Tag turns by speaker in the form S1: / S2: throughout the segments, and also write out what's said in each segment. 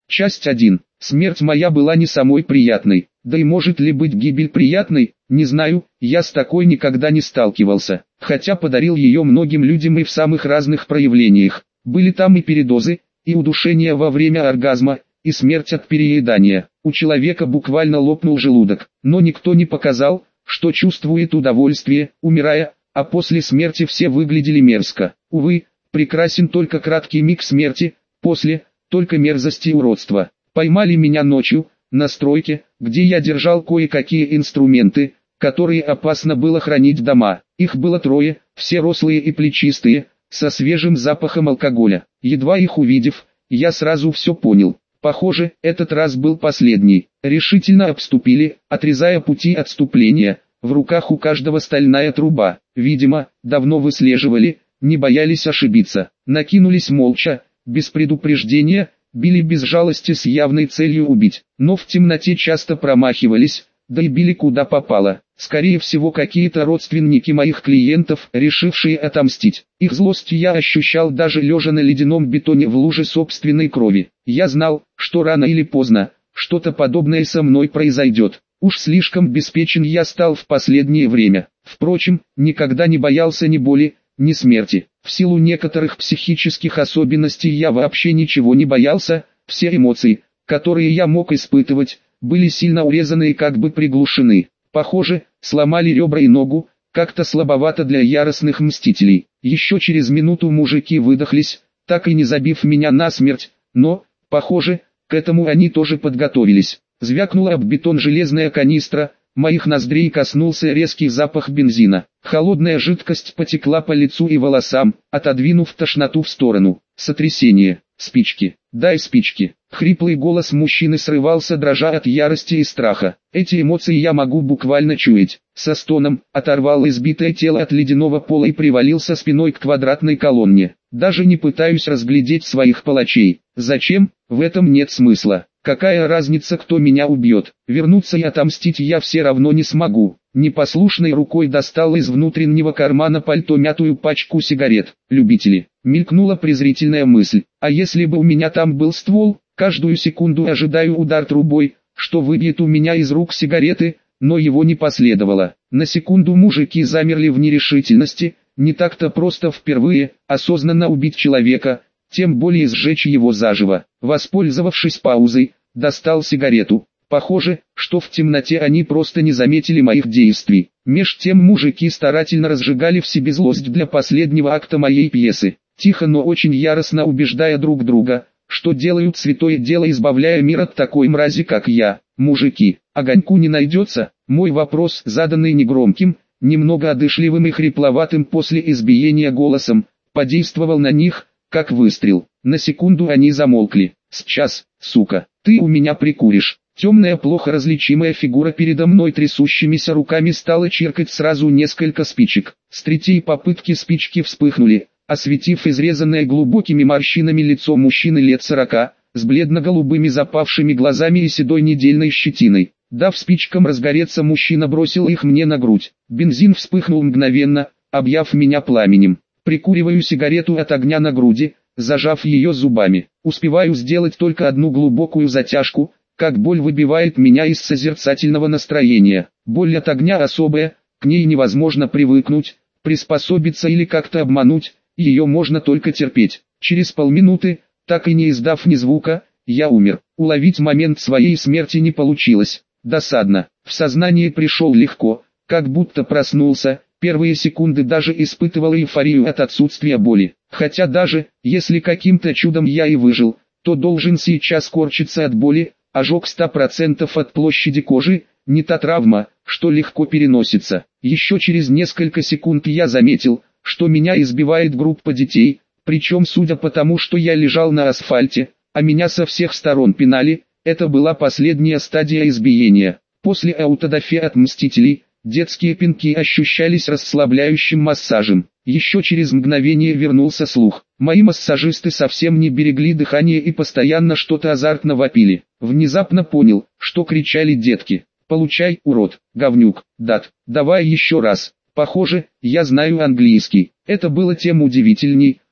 S1: Часть 1. Смерть моя была не самой приятной. Да и может ли быть гибель приятной, не знаю, я с такой никогда не сталкивался. Хотя подарил ее многим людям и в самых разных проявлениях. Были там и передозы, и удушение во время оргазма, и смерть от переедания. У человека буквально лопнул желудок. Но никто не показал, что чувствует удовольствие, умирая, а после смерти все выглядели мерзко. Увы, прекрасен только краткий миг смерти, после – только мерзость и уродство. Поймали меня ночью, на стройке, где я держал кое-какие инструменты, которые опасно было хранить дома. Их было 3, все рослые и плечистые, со свежим запахом алкоголя. Едва их увидев, я сразу все понял. Похоже, этот раз был последний. Решительно обступили, отрезая пути отступления. В руках у каждого стальная труба. Видимо, давно выслеживали, не боялись ошибиться. Накинулись молча, без предупреждения, били без жалости с явной целью убить. Но в темноте часто промахивались, да и били куда попало. Скорее всего, какие-то родственники моих клиентов, решившие отомстить. Их злость я ощущал даже лежа на ледяном бетоне в луже собственной крови. Я знал, что рано или поздно, что-то подобное со мной произойдет. Уж слишком беспечен я стал в последнее время. Впрочем, никогда не боялся ни боли, ни смерти. В силу некоторых психических особенностей я вообще ничего не боялся, все эмоции, которые я мог испытывать, были сильно урезаны и как бы приглушены. Похоже, сломали ребра и ногу, как-то слабовато для яростных мстителей. Еще через минуту мужики выдохлись, так и не забив меня насмерть, но, похоже, к этому они тоже подготовились. Звякнула об бетон железная канистра, моих ноздрей коснулся резкий запах бензина. Холодная жидкость потекла по лицу и волосам, отодвинув тошноту в сторону. Сотрясение. Спички. Дай спички. Хриплый голос мужчины срывался, дрожа от ярости и страха. Эти эмоции я могу буквально чуять. Со стоном оторвал избитое тело от ледяного пола и привалился спиной к квадратной колонне. Даже не пытаюсь разглядеть своих палачей. Зачем? В этом нет смысла. Какая разница, кто меня убьет? Вернуться и отомстить я все равно не смогу. Непослушной рукой достал из внутреннего кармана пальто мятую пачку сигарет. Любители. Мелькнула презрительная мысль. А если бы у меня там был ствол? Каждую секунду ожидаю удар трубой, что выбьет у меня из рук сигареты, но его не последовало. На секунду мужики замерли в нерешительности. Не так-то просто впервые осознанно убить человека, тем более сжечь его заживо. Воспользовавшись паузой, достал сигарету. Похоже, что в темноте они просто не заметили моих действий. Меж тем мужики старательно разжигали в себе злость для последнего акта моей пьесы. Тихо, но очень яростно убеждая друг друга, что делают святое дело, избавляя мир от такой мрази, как я. Мужики, огоньку не найдется? Мой вопрос, заданный негромким, немного одышливым и хрипловатым после избиения голосом, подействовал на них, как выстрел. На секунду они замолкли. Сейчас, сука, ты у меня прикуришь. Темная, плохо различимая фигура передо мной трясущимися руками стала чиркать сразу несколько спичек. С третьей попытки спички вспыхнули, осветив изрезанное глубокими морщинами лицо мужчины лет 40, с бледно-голубыми запавшими глазами и седой недельной щетиной. Дав спичкам разгореться, мужчина бросил их мне на грудь. Бензин вспыхнул мгновенно, объяв меня пламенем. Прикуриваю сигарету от огня на груди, зажав ее зубами. Успеваю сделать только одну глубокую затяжку, как боль выбивает меня из созерцательного настроения. Боль от огня особая, к ней невозможно привыкнуть, приспособиться или как-то обмануть, ее можно только терпеть. Через полминуты, так и не издав ни звука, я умер. Уловить момент своей смерти не получилось. Досадно. В сознание пришел легко, как будто проснулся. Первые секунды даже испытывал эйфорию от отсутствия боли. Хотя даже, если каким-то чудом я и выжил, то должен сейчас корчиться от боли. Ожог 100% от площади кожи, не та травма, что легко переносится. Еще через несколько секунд я заметил, что меня избивает группа детей, причем судя по тому, что я лежал на асфальте, а меня со всех сторон пинали, это была последняя стадия избиения. После аутодафе от мстителей, детские пинки ощущались расслабляющим массажем. Еще через мгновение вернулся слух. Мои массажисты совсем не берегли дыхание и постоянно что-то азартно вопили. Внезапно понял, что кричали детки. «Получай, урод, говнюк, дат, давай еще раз». Похоже, я знаю английский. Это было тем удивительней,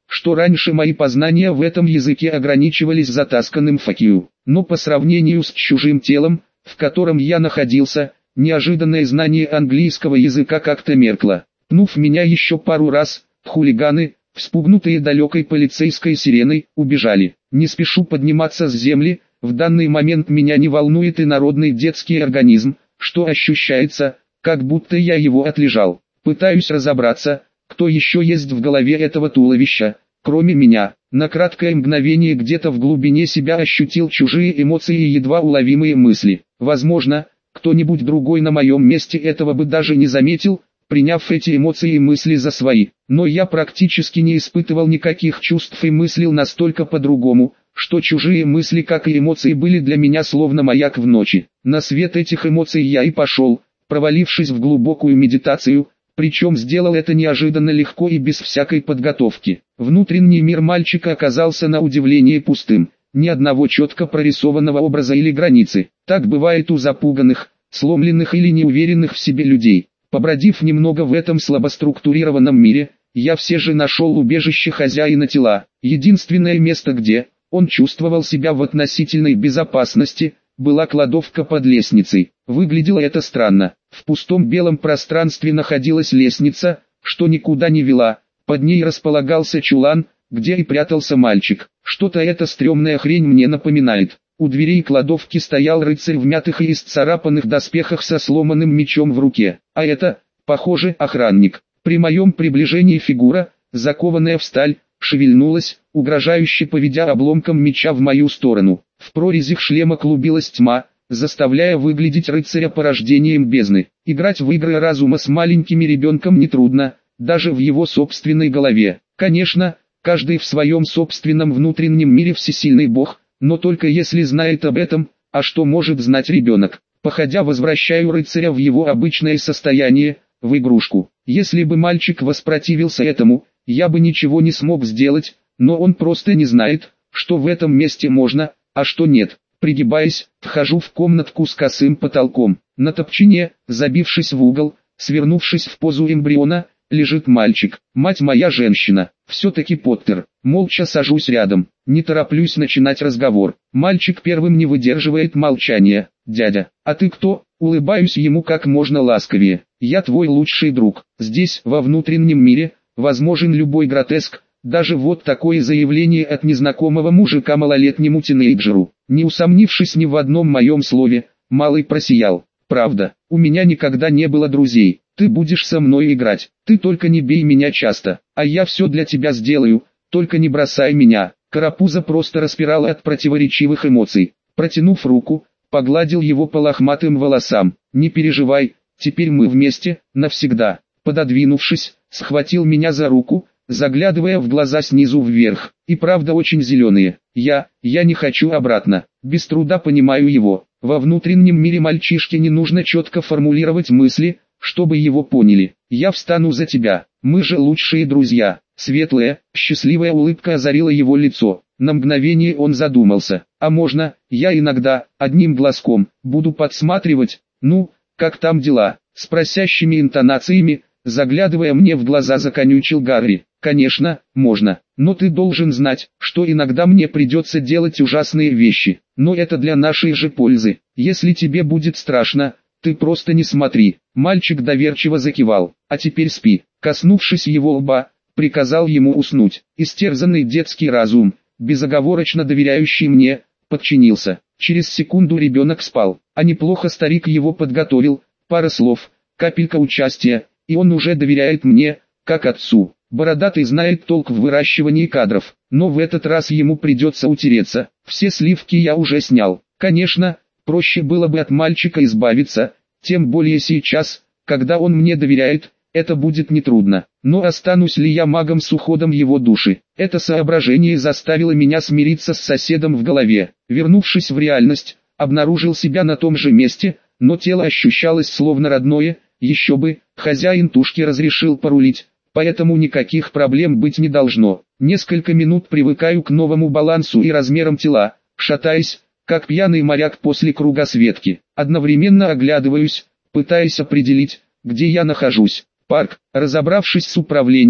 S1: что раньше мои познания в этом языке ограничивались затасканным факью, но по сравнению с чужим телом, в котором я находился, неожиданное знание английского языка как-то меркло. Пнув меня еще пару раз, хулиганы, вспугнутые далекой полицейской сиреной, убежали. Не спешу подниматься с земли, в данный момент меня не волнует инородный детский организм, что ощущается, как будто я его отлежал. Пытаюсь разобраться, кто еще есть в голове этого туловища, кроме меня. На краткое мгновение где-то в глубине себя ощутил чужие эмоции и едва уловимые мысли. Возможно, кто-нибудь другой на моем месте этого бы даже не заметил, приняв эти эмоции и мысли за свои. Но я практически не испытывал никаких чувств и мыслил настолько по-другому, что чужие мысли, как и эмоции, были для меня словно маяк в ночи. На свет этих эмоций я и пошел, провалившись в глубокую медитацию, причем сделал это неожиданно легко и без всякой подготовки. Внутренний мир мальчика оказался на удивление пустым, ни одного четко прорисованного образа или границы. Так бывает у запуганных, сломленных или неуверенных в себе людей. Побродив немного в этом слабоструктурированном мире, я все же нашел убежище хозяина тела. Единственное место, где он чувствовал себя в относительной безопасности, была кладовка под лестницей. Выглядело это странно. В пустом белом пространстве находилась лестница, что никуда не вела. Под ней располагался чулан, где и прятался мальчик. Что-то эта стрёмная хрень мне напоминает. У дверей кладовки стоял рыцарь в мятых и исцарапанных доспехах со сломанным мечом в руке. А это, похоже, охранник. При моем приближении фигура, закованная в сталь, шевельнулась, угрожающе поведя обломком меча в мою сторону. В прорезях шлема клубилась тьма, заставляя выглядеть рыцаря порождением бездны. Играть в игры разума с маленьким ребенком нетрудно, даже в его собственной голове. Конечно, каждый в своем собственном внутреннем мире всесильный бог, но только если знает об этом, а что может знать ребенок. Походя возвращаю рыцаря в его обычное состояние, в игрушку. Если бы мальчик воспротивился этому, я бы ничего не смог сделать, но он просто не знает, что в этом месте можно, а что нет. Пригибаясь, вхожу в комнатку с косым потолком. На топчине, забившись в угол, свернувшись в позу эмбриона, лежит мальчик. Мать моя женщина. Все-таки Поттер. Молча сажусь рядом. Не тороплюсь начинать разговор. Мальчик первым не выдерживает молчания. «Дядя, а ты кто?» Улыбаюсь ему как можно ласковее. «Я твой лучший друг. Здесь, во внутреннем мире, возможен любой гротеск, даже вот такое заявление от незнакомого мужика малолетнему тинейджеру». Не усомнившись ни в одном моем слове, малый просиял. «Правда, у меня никогда не было друзей. Ты будешь со мной играть. Ты только не бей меня часто, а я все для тебя сделаю, только не бросай меня». Карапуза просто распирала от противоречивых эмоций. Протянув руку, погладил его по лохматым волосам. «Не переживай, теперь мы вместе, навсегда». Пододвинувшись, схватил меня за руку, заглядывая в глаза снизу вверх. И правда очень зеленые. Я не хочу обратно. Без труда понимаю его. Во внутреннем мире мальчишке не нужно четко формулировать мысли, чтобы его поняли. «Я встану за тебя, мы же лучшие друзья». Светлая, счастливая улыбка озарила его лицо. На мгновение он задумался. «А можно, я иногда, одним глазком, буду подсматривать? Ну, как там дела?» С просящими интонациями, заглядывая мне в глаза, законючил Гарри. «Конечно, можно, но ты должен знать, что иногда мне придется делать ужасные вещи, но это для нашей же пользы. Если тебе будет страшно, ты просто не смотри». Мальчик доверчиво закивал. «А теперь спи». Коснувшись его лба, приказал ему уснуть. Истерзанный детский разум, безоговорочно доверяющий мне, подчинился. Через секунду ребенок спал, а неплохо старик его подготовил. Пара слов, капелька участия, и он уже доверяет мне, как отцу. Бородатый знает толк в выращивании кадров, но в этот раз ему придется утереться. Все сливки я уже снял. Конечно, проще было бы от мальчика избавиться, тем более сейчас, когда он мне доверяет, это будет нетрудно. Но останусь ли я магом с уходом его души? Это соображение заставило меня смириться с соседом в голове. Вернувшись в реальность, обнаружил себя на том же месте, но тело ощущалось словно родное. Еще бы, хозяин тушки разрешил порулить, поэтому никаких проблем быть не должно. Несколько минут привыкаю к новому балансу и размерам тела, шатаясь, как пьяный моряк после кругосветки. Одновременно оглядываюсь, пытаясь определить, где я нахожусь. Парк. Разобравшись с управлением,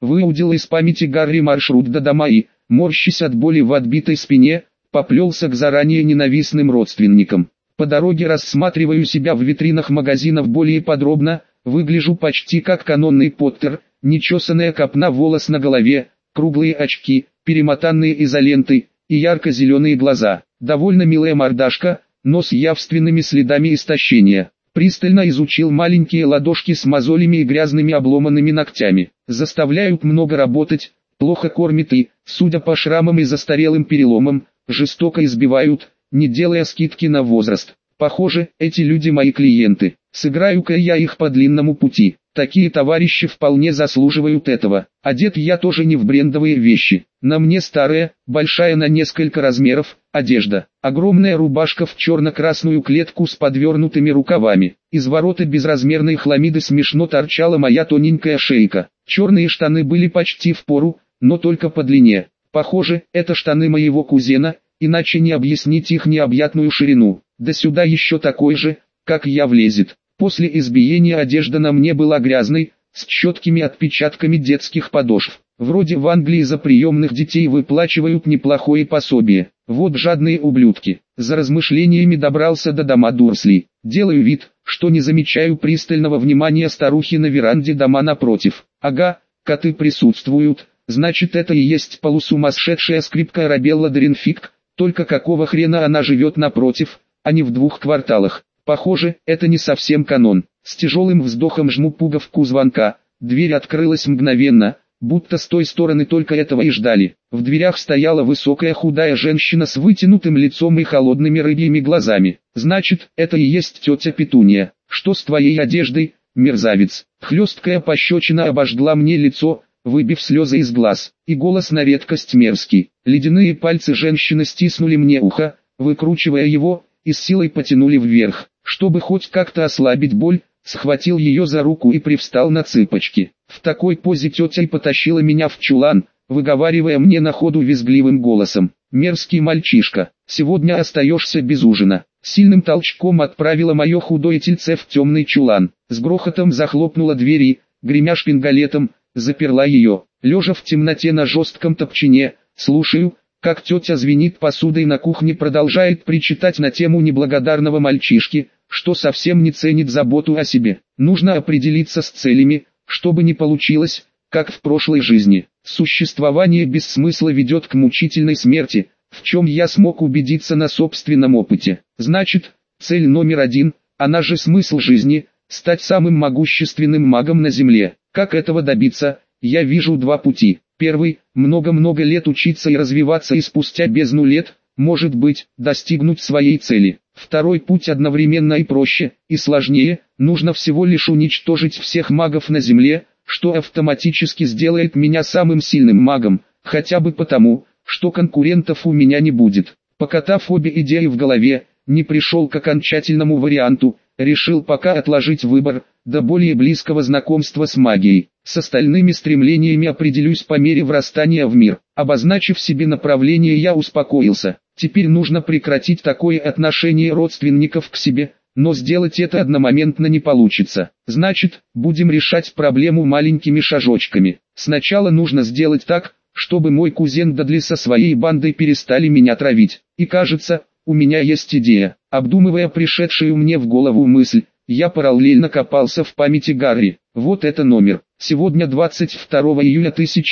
S1: выудил из памяти Гарри маршрут до дома и, морщась от боли в отбитой спине, поплелся к заранее ненавистным родственникам. По дороге рассматриваю себя в витринах магазинов более подробно, выгляжу почти как канонный Поттер, нечесанная копна волос на голове, круглые очки, перемотанные изолентой, и ярко-зеленые глаза. Довольно милая мордашка, но с явственными следами истощения. Пристально изучил маленькие ладошки с мозолями и грязными обломанными ногтями. Заставляют много работать, плохо кормят и, судя по шрамам и застарелым переломам, жестоко избивают, не делая скидки на возраст. Похоже, эти люди мои клиенты. Сыграю-ка я их по длинному пути. Такие товарищи вполне заслуживают этого. Одет я тоже не в брендовые вещи. На мне старая, большая на несколько размеров, одежда. Огромная рубашка в черно-красную клетку с подвернутыми рукавами. Из ворота безразмерной хламиды смешно торчала моя тоненькая шейка. Черные штаны были почти впору, но только по длине. Похоже, это штаны моего кузена, иначе не объяснить их необъятную ширину. Да сюда еще такой же, как я, влезет. После избиения одежда на мне была грязной, с четкими отпечатками детских подошв. Вроде в Англии за приемных детей выплачивают неплохое пособие. Вот жадные ублюдки. За размышлениями добрался до дома Дурсли. Делаю вид, что не замечаю пристального внимания старухи на веранде дома напротив. Ага, коты присутствуют, значит это и есть полусумасшедшая скрипка Арабелла Доринфик, только какого хрена она живет напротив, а не в 2 кварталах. Похоже, это не совсем канон. С тяжелым вздохом жму пуговку звонка, дверь открылась мгновенно, будто с той стороны только этого и ждали. В дверях стояла высокая худая женщина с вытянутым лицом и холодными рыбьими глазами. Значит, это и есть тетя Петуния. Что с твоей одеждой, мерзавец? Хлесткая пощечина обожгла мне лицо, выбив слезы из глаз, и голос на редкость мерзкий. Ледяные пальцы женщины стиснули мне ухо, выкручивая его, и с силой потянули вверх. Чтобы хоть как-то ослабить боль, схватил ее за руку и привстал на цыпочки. В такой позе тетя и потащила меня в чулан, выговаривая мне на ходу визгливым голосом: «Мерзкий мальчишка, сегодня остаешься без ужина». Сильным толчком отправила мое худое тельце в темный чулан. С грохотом захлопнула дверь и, гремя шпингалетом, заперла ее. Лежа в темноте на жестком топчине, слушаю, как тетя звенит посудой на кухне, продолжает причитать на тему неблагодарного мальчишки, что совсем не ценит заботу о себе. Нужно определиться с целями, чтобы не получилось, как в прошлой жизни. Существование без смысла ведет к мучительной смерти, в чем я смог убедиться на собственном опыте. Значит, цель номер 1, она же смысл жизни, стать самым могущественным магом на Земле. Как этого добиться, я вижу 2 пути. Первый – много-много лет учиться и развиваться, и спустя бездну лет, может быть, достигнуть своей цели. Второй путь одновременно и проще, и сложнее, нужно всего лишь уничтожить всех магов на Земле, что автоматически сделает меня самым сильным магом, хотя бы потому, что конкурентов у меня не будет. Покатав обе идеи в голове, не пришел к окончательному варианту, решил пока отложить выбор, до более близкого знакомства с магией. С остальными стремлениями определюсь по мере врастания в мир. Обозначив себе направление, я успокоился. Теперь нужно прекратить такое отношение родственников к себе, но сделать это одномоментно не получится. Значит, будем решать проблему маленькими шажочками. Сначала нужно сделать так, чтобы мой кузен Дадли со своей бандой перестали меня травить. И кажется, у меня есть идея. Обдумывая пришедшую мне в голову мысль, я параллельно копался в памяти Гарри. Вот это номер. Сегодня 22 июля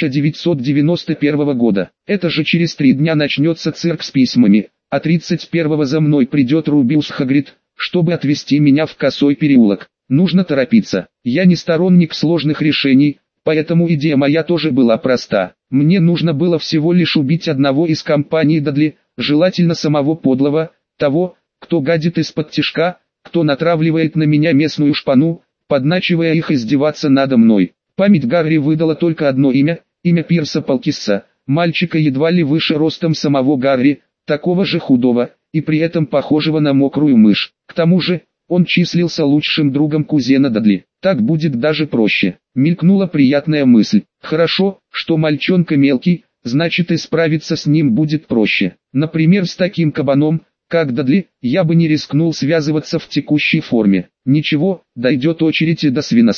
S1: 1991 года. Это же через 3 дня начнется цирк с письмами, а 31-го за мной придет Рубиус Хагрид, чтобы отвезти меня в Косой переулок. Нужно торопиться. Я не сторонник сложных решений, поэтому идея моя тоже была проста. Мне нужно было всего лишь убить одного из компаний Дадли, желательно самого подлого, того, кто гадит из-под тишка, кто натравливает на меня местную шпану, подначивая их издеваться надо мной. Память Гарри выдала только одно имя, имя Пирса Полкисса, мальчика едва ли выше ростом самого Гарри, такого же худого, и при этом похожего на мокрую мышь. К тому же, он числился лучшим другом кузена Дадли. Так будет даже проще. Мелькнула приятная мысль. Хорошо, что мальчонка мелкий, значит и справиться с ним будет проще. Например, с таким кабаном, как Дадли, я бы не рискнул связываться в текущей форме. Ничего, дойдет очередь и до свиносына.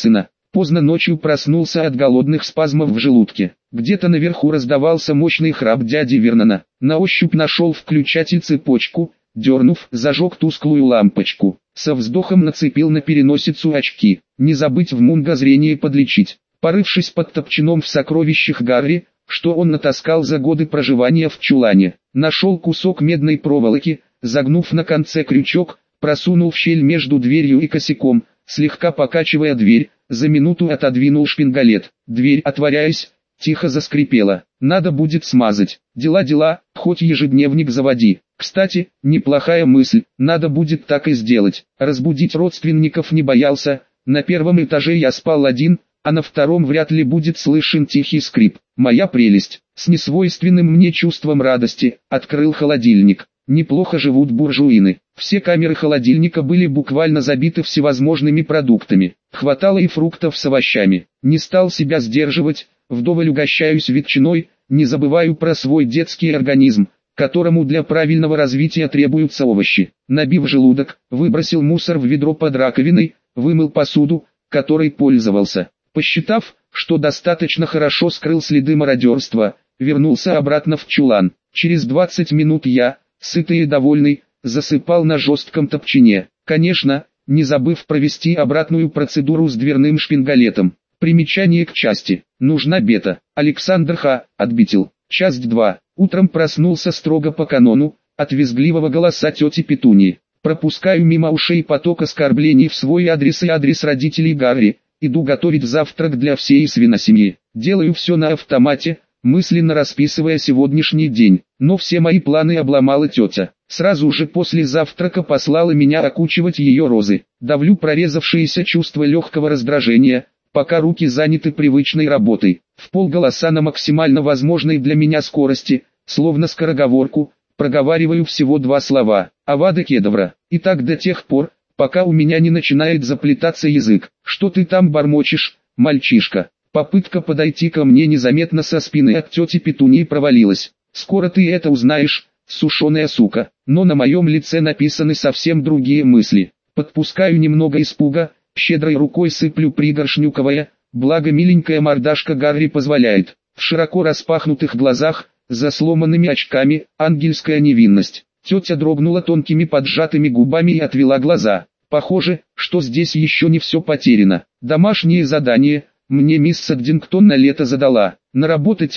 S1: Поздно ночью проснулся от голодных спазмов в желудке. Где-то наверху раздавался мощный храп дяди Вернона. На ощупь нашел включатель цепочку, дернув, зажег тусклую лампочку. Со вздохом нацепил на переносицу очки. Не забыть в Мунго зрение подлечить. Порывшись под топчаном в сокровищах Гарри, что он натаскал за годы проживания в чулане, нашел кусок медной проволоки, загнув на конце крючок, просунул в щель между дверью и косяком, слегка покачивая дверь, за минуту отодвинул шпингалет. Дверь, отворяясь, тихо заскрипела. Надо будет смазать. Дела, хоть ежедневник заводи. Кстати, неплохая мысль, надо будет так и сделать. Разбудить родственников не боялся. На первом этаже я спал один, а на втором вряд ли будет слышен тихий скрип. Моя прелесть. С несвойственным мне чувством радости, открыл холодильник. Неплохо живут буржуины. Все камеры холодильника были буквально забиты всевозможными продуктами. Хватало и фруктов с овощами. Не стал себя сдерживать, вдоволь угощаюсь ветчиной, не забываю про свой детский организм, которому для правильного развития требуются овощи. Набив желудок, выбросил мусор в ведро под раковиной, вымыл посуду, которой пользовался. Посчитав, что достаточно хорошо скрыл следы мародерства, вернулся обратно в чулан. Через 20 минут я, сытый и довольный, засыпал на жестком топчине. Конечно, не забыв провести обратную процедуру с дверным шпингалетом. Примечание к части. Нужна бета. Александр Х. Отбитил. Часть 2. Утром проснулся строго по канону, от визгливого голоса тети Петуньи. Пропускаю мимо ушей поток оскорблений в свой адрес и адрес родителей Гарри. Иду готовить завтрак для всей свиносемьи. Делаю все на автомате, мысленно расписывая сегодняшний день. Но все мои планы обломала тетя. Сразу же после завтрака послала меня окучивать ее розы. Давлю прорезавшееся чувство легкого раздражения, пока руки заняты привычной работой. Вполголоса на максимально возможной для меня скорости, словно скороговорку, проговариваю всего 2 слова. Авада кедавра. И так до тех пор, пока у меня не начинает заплетаться язык. Что ты там бормочешь, мальчишка? Попытка подойти ко мне незаметно со спины от тети Петуньи провалилась. Скоро ты это узнаешь, сушеная сука. Но на моем лице написаны совсем другие мысли. Подпускаю немного испуга, щедрой рукой сыплю пригоршнюковая, благо миленькая мордашка Гарри позволяет. В широко распахнутых глазах, за сломанными очками, ангельская невинность. Тетя дрогнула тонкими поджатыми губами и отвела глаза. Похоже, что здесь еще не все потеряно. Домашнее задание мне мисс Саддингтон на лето задала. Наработать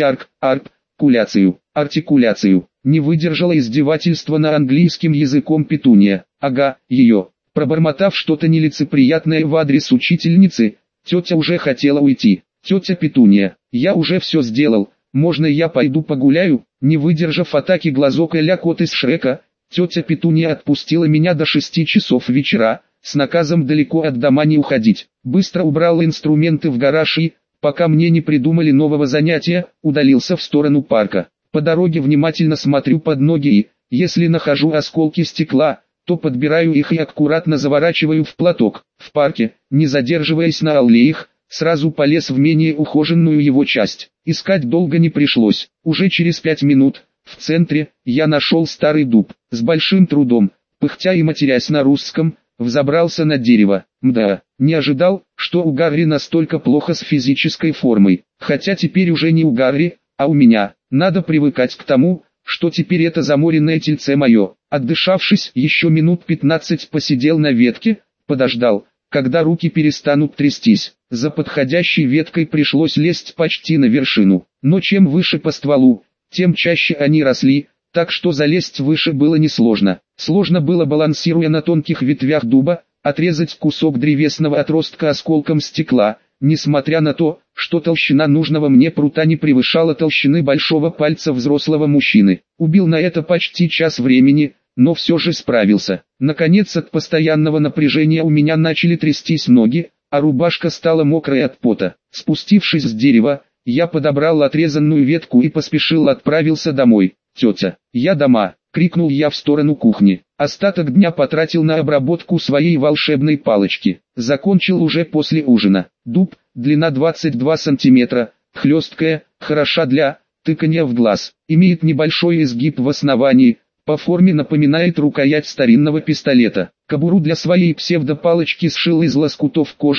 S1: артикуляцию. Не выдержала издевательства на английским языком Петунья. Ага, ее. Пробормотав что-то нелицеприятное в адрес учительницы, тетя уже хотела уйти. Тетя Петунья, я уже все сделал, можно я пойду погуляю? Не выдержав атаки глазок а-ля кот из Шрека, тетя Петунья отпустила меня до 6 часов вечера, с наказом далеко от дома не уходить. Быстро убрал инструменты в гараж и, пока мне не придумали нового занятия, удалился в сторону парка. По дороге внимательно смотрю под ноги и, если нахожу осколки стекла, то подбираю их и аккуратно заворачиваю в платок. В парке, не задерживаясь на аллеях, сразу полез в менее ухоженную его часть. Искать долго не пришлось. Уже через 5 минут, в центре, я нашел старый дуб. С большим трудом, пыхтя и матерясь на русском, взобрался на дерево. Мда, не ожидал, что у Гарри настолько плохо с физической формой. Хотя теперь уже не у Гарри, а у меня. Надо привыкать к тому, что теперь это заморенное тельце мое. Отдышавшись, еще минут 15 посидел на ветке, подождал, когда руки перестанут трястись. За подходящей веткой пришлось лезть почти на вершину. Но чем выше по стволу, тем чаще они росли, так что залезть выше было несложно. Сложно было, балансируя на тонких ветвях дуба, отрезать кусок древесного отростка осколком стекла, несмотря на то, что толщина нужного мне прута не превышала толщины большого пальца взрослого мужчины. Убил на это почти час времени, но все же справился. Наконец, от постоянного напряжения у меня начали трястись ноги, а рубашка стала мокрой от пота. Спустившись с дерева, я подобрал отрезанную ветку и поспешил отправился домой. «Тетя, я дома!» — крикнул я в сторону кухни. Остаток дня потратил на обработку своей волшебной палочки. Закончил уже после ужина. Дуб, длина 22 сантиметра, хлесткая, хороша для тыканья в глаз. Имеет небольшой изгиб в основании, по форме напоминает рукоять старинного пистолета. Кобуру для своей псевдопалочки сшил из лоскутов кожи,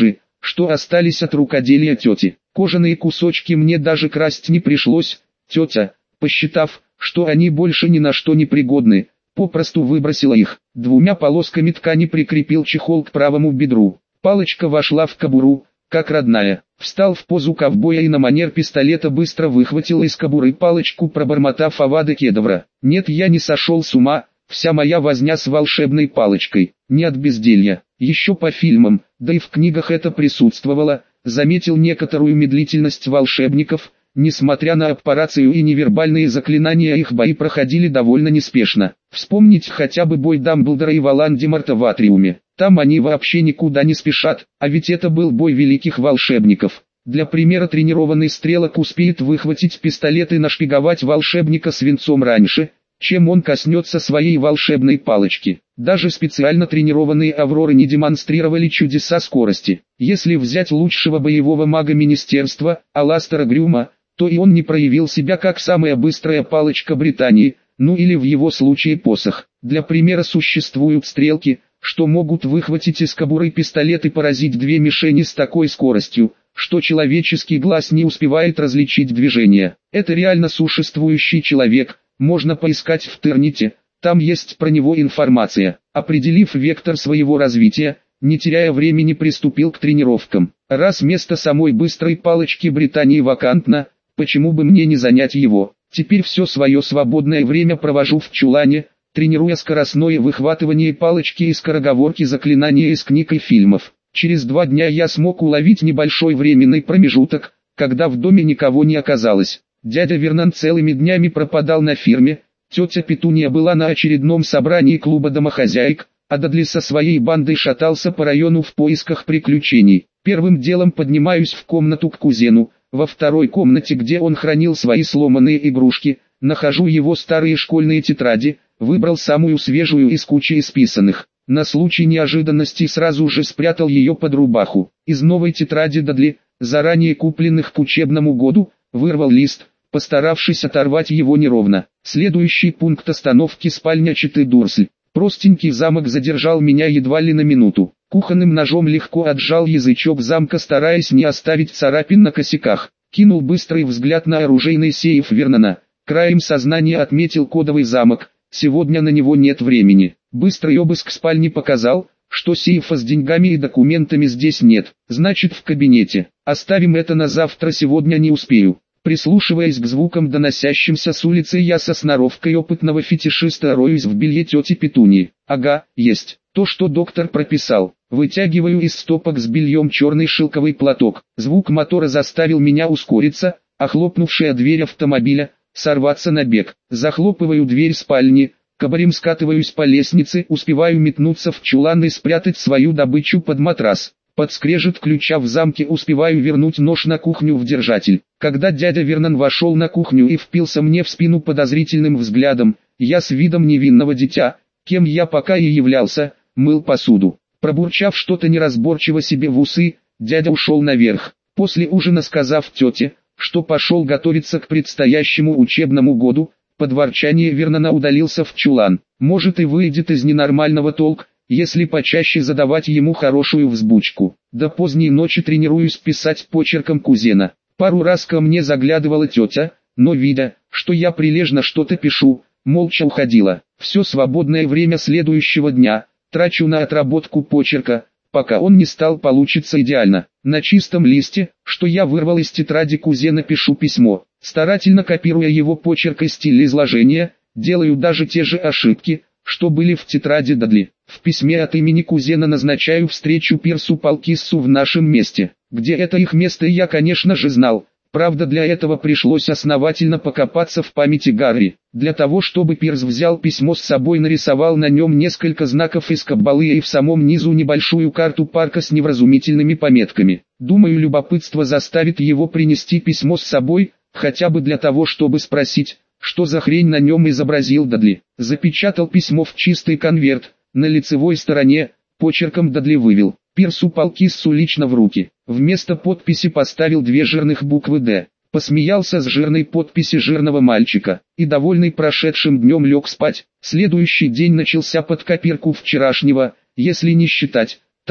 S1: что остались от рукоделия тети. Кожаные кусочки мне даже красть не пришлось, тетя, посчитав, что они больше ни на что не пригодны, попросту выбросила их. Двумя полосками ткани прикрепил чехол к правому бедру. Палочка вошла в кобуру, как родная. Встал в позу ковбоя и на манер пистолета быстро выхватил из кобуры палочку, пробормотав авада кедавра. Нет, я не сошел с ума, вся моя возня с волшебной палочкой, не от безделья. Еще по фильмам, да и в книгах это присутствовало, заметил некоторую медлительность волшебников. Несмотря на аппарацию и невербальные заклинания, их бои проходили довольно неспешно. Вспомнить хотя бы бой Дамблдора и Волан-де-Морта в Атриуме. Там они вообще никуда не спешат, а ведь это был бой великих волшебников. Для примера, тренированный стрелок успеет выхватить пистолет и нашпиговать волшебника свинцом раньше, чем он коснется своей волшебной палочки. Даже специально тренированные Авроры не демонстрировали чудеса скорости. Если взять лучшего боевого мага министерства, Аластера Грюма, то и он не проявил себя как самая быстрая палочка Британии, ну или в его случае посох. Для примера, существуют стрелки, что могут выхватить из кобуры пистолет и поразить две мишени с такой скоростью, что человеческий глаз не успевает различить движение. Это реально существующий человек, можно поискать в интернете, там есть про него информация. Определив вектор своего развития, не теряя времени, приступил к тренировкам. Раз место самой быстрой палочки Британии вакантно, почему бы мне не занять его? Теперь все свое свободное время провожу в чулане, тренируя скоростное выхватывание палочки и скороговорки заклинания из книг и фильмов. Через 2 дня я смог уловить небольшой временный промежуток, когда в доме никого не оказалось. Дядя Вернон целыми днями пропадал на фирме, тетя Петуния была на очередном собрании клуба домохозяек, а Дадли со своей бандой шатался по району в поисках приключений. Первым делом поднимаюсь в комнату к кузену, во второй комнате, где он хранил свои сломанные игрушки, нахожу его старые школьные тетради, выбрал самую свежую из кучи исписанных. На случай неожиданности сразу же спрятал ее под рубаху. Из новой тетради Дадли, заранее купленных к учебному году, вырвал лист, постаравшись оторвать его неровно. Следующий пункт остановки — спальня Читы Дурсль. Простенький замок задержал меня едва ли на минуту. Кухонным ножом легко отжал язычок замка, стараясь не оставить царапин на косяках. Кинул быстрый взгляд на оружейный сейф Вернона. Краем сознания отметил кодовый замок. Сегодня на него нет времени. Быстрый обыск спальни показал, что сейфа с деньгами и документами здесь нет. Значит, в кабинете. Оставим это на завтра, сегодня не успею. Прислушиваясь к звукам, доносящимся с улицы, я со сноровкой опытного фетишиста роюсь в белье тети Петунии. Ага, есть. То, что доктор прописал. Вытягиваю из стопок с бельем черный шелковый платок. Звук мотора заставил меня ускориться, а хлопнувшая дверь автомобиля — сорваться на бег. Захлопываю дверь спальни, кабарем скатываюсь по лестнице, успеваю метнуться в чулан и спрятать свою добычу под матрас. Под скрежет ключа в замке успеваю вернуть нож на кухню в держатель. Когда дядя Вернон вошел на кухню и впился мне в спину подозрительным взглядом, я с видом невинного дитя, кем я пока и являлся, мыл посуду. Пробурчав что-то неразборчиво себе в усы, дядя ушел наверх. После ужина, сказав тете, что пошел готовиться к предстоящему учебному году, под ворчание Вернона удалился в чулан. Может, и выйдет из ненормального толк, если почаще задавать ему хорошую взбучку. До поздней ночи тренируюсь писать почерком кузена. Пару раз ко мне заглядывала тетя, но видя, что я прилежно что-то пишу, молча уходила. Все свободное время следующего дня трачу на отработку почерка, пока он не стал получиться идеально. На чистом листе, что я вырвал из тетради кузена, пишу письмо, старательно копируя его почерк и стиль изложения, делаю даже те же ошибки, что были в тетради Дадли. В письме от имени кузена назначаю встречу Пирсу Палкиссу в нашем месте. Где это их место, я, конечно же, знал. Правда, для этого пришлось основательно покопаться в памяти Гарри. Для того, чтобы Пирс взял письмо с собой, нарисовал на нем несколько знаков из каббалы и в самом низу небольшую карту парка с невразумительными пометками. Думаю, любопытство заставит его принести письмо с собой, хотя бы для того, чтобы спросить, что за хрень на нем изобразил Дадли. Запечатал письмо в чистый конверт. На лицевой стороне, почерком Дадли вывел Пирсу Палкиссу лично в руки. Вместо подписи поставил 2 жирных буквы «Д». Посмеялся с жирной подписи жирного мальчика. И, довольный прошедшим днем, лег спать. Следующий день начался под копирку вчерашнего, если не считать того,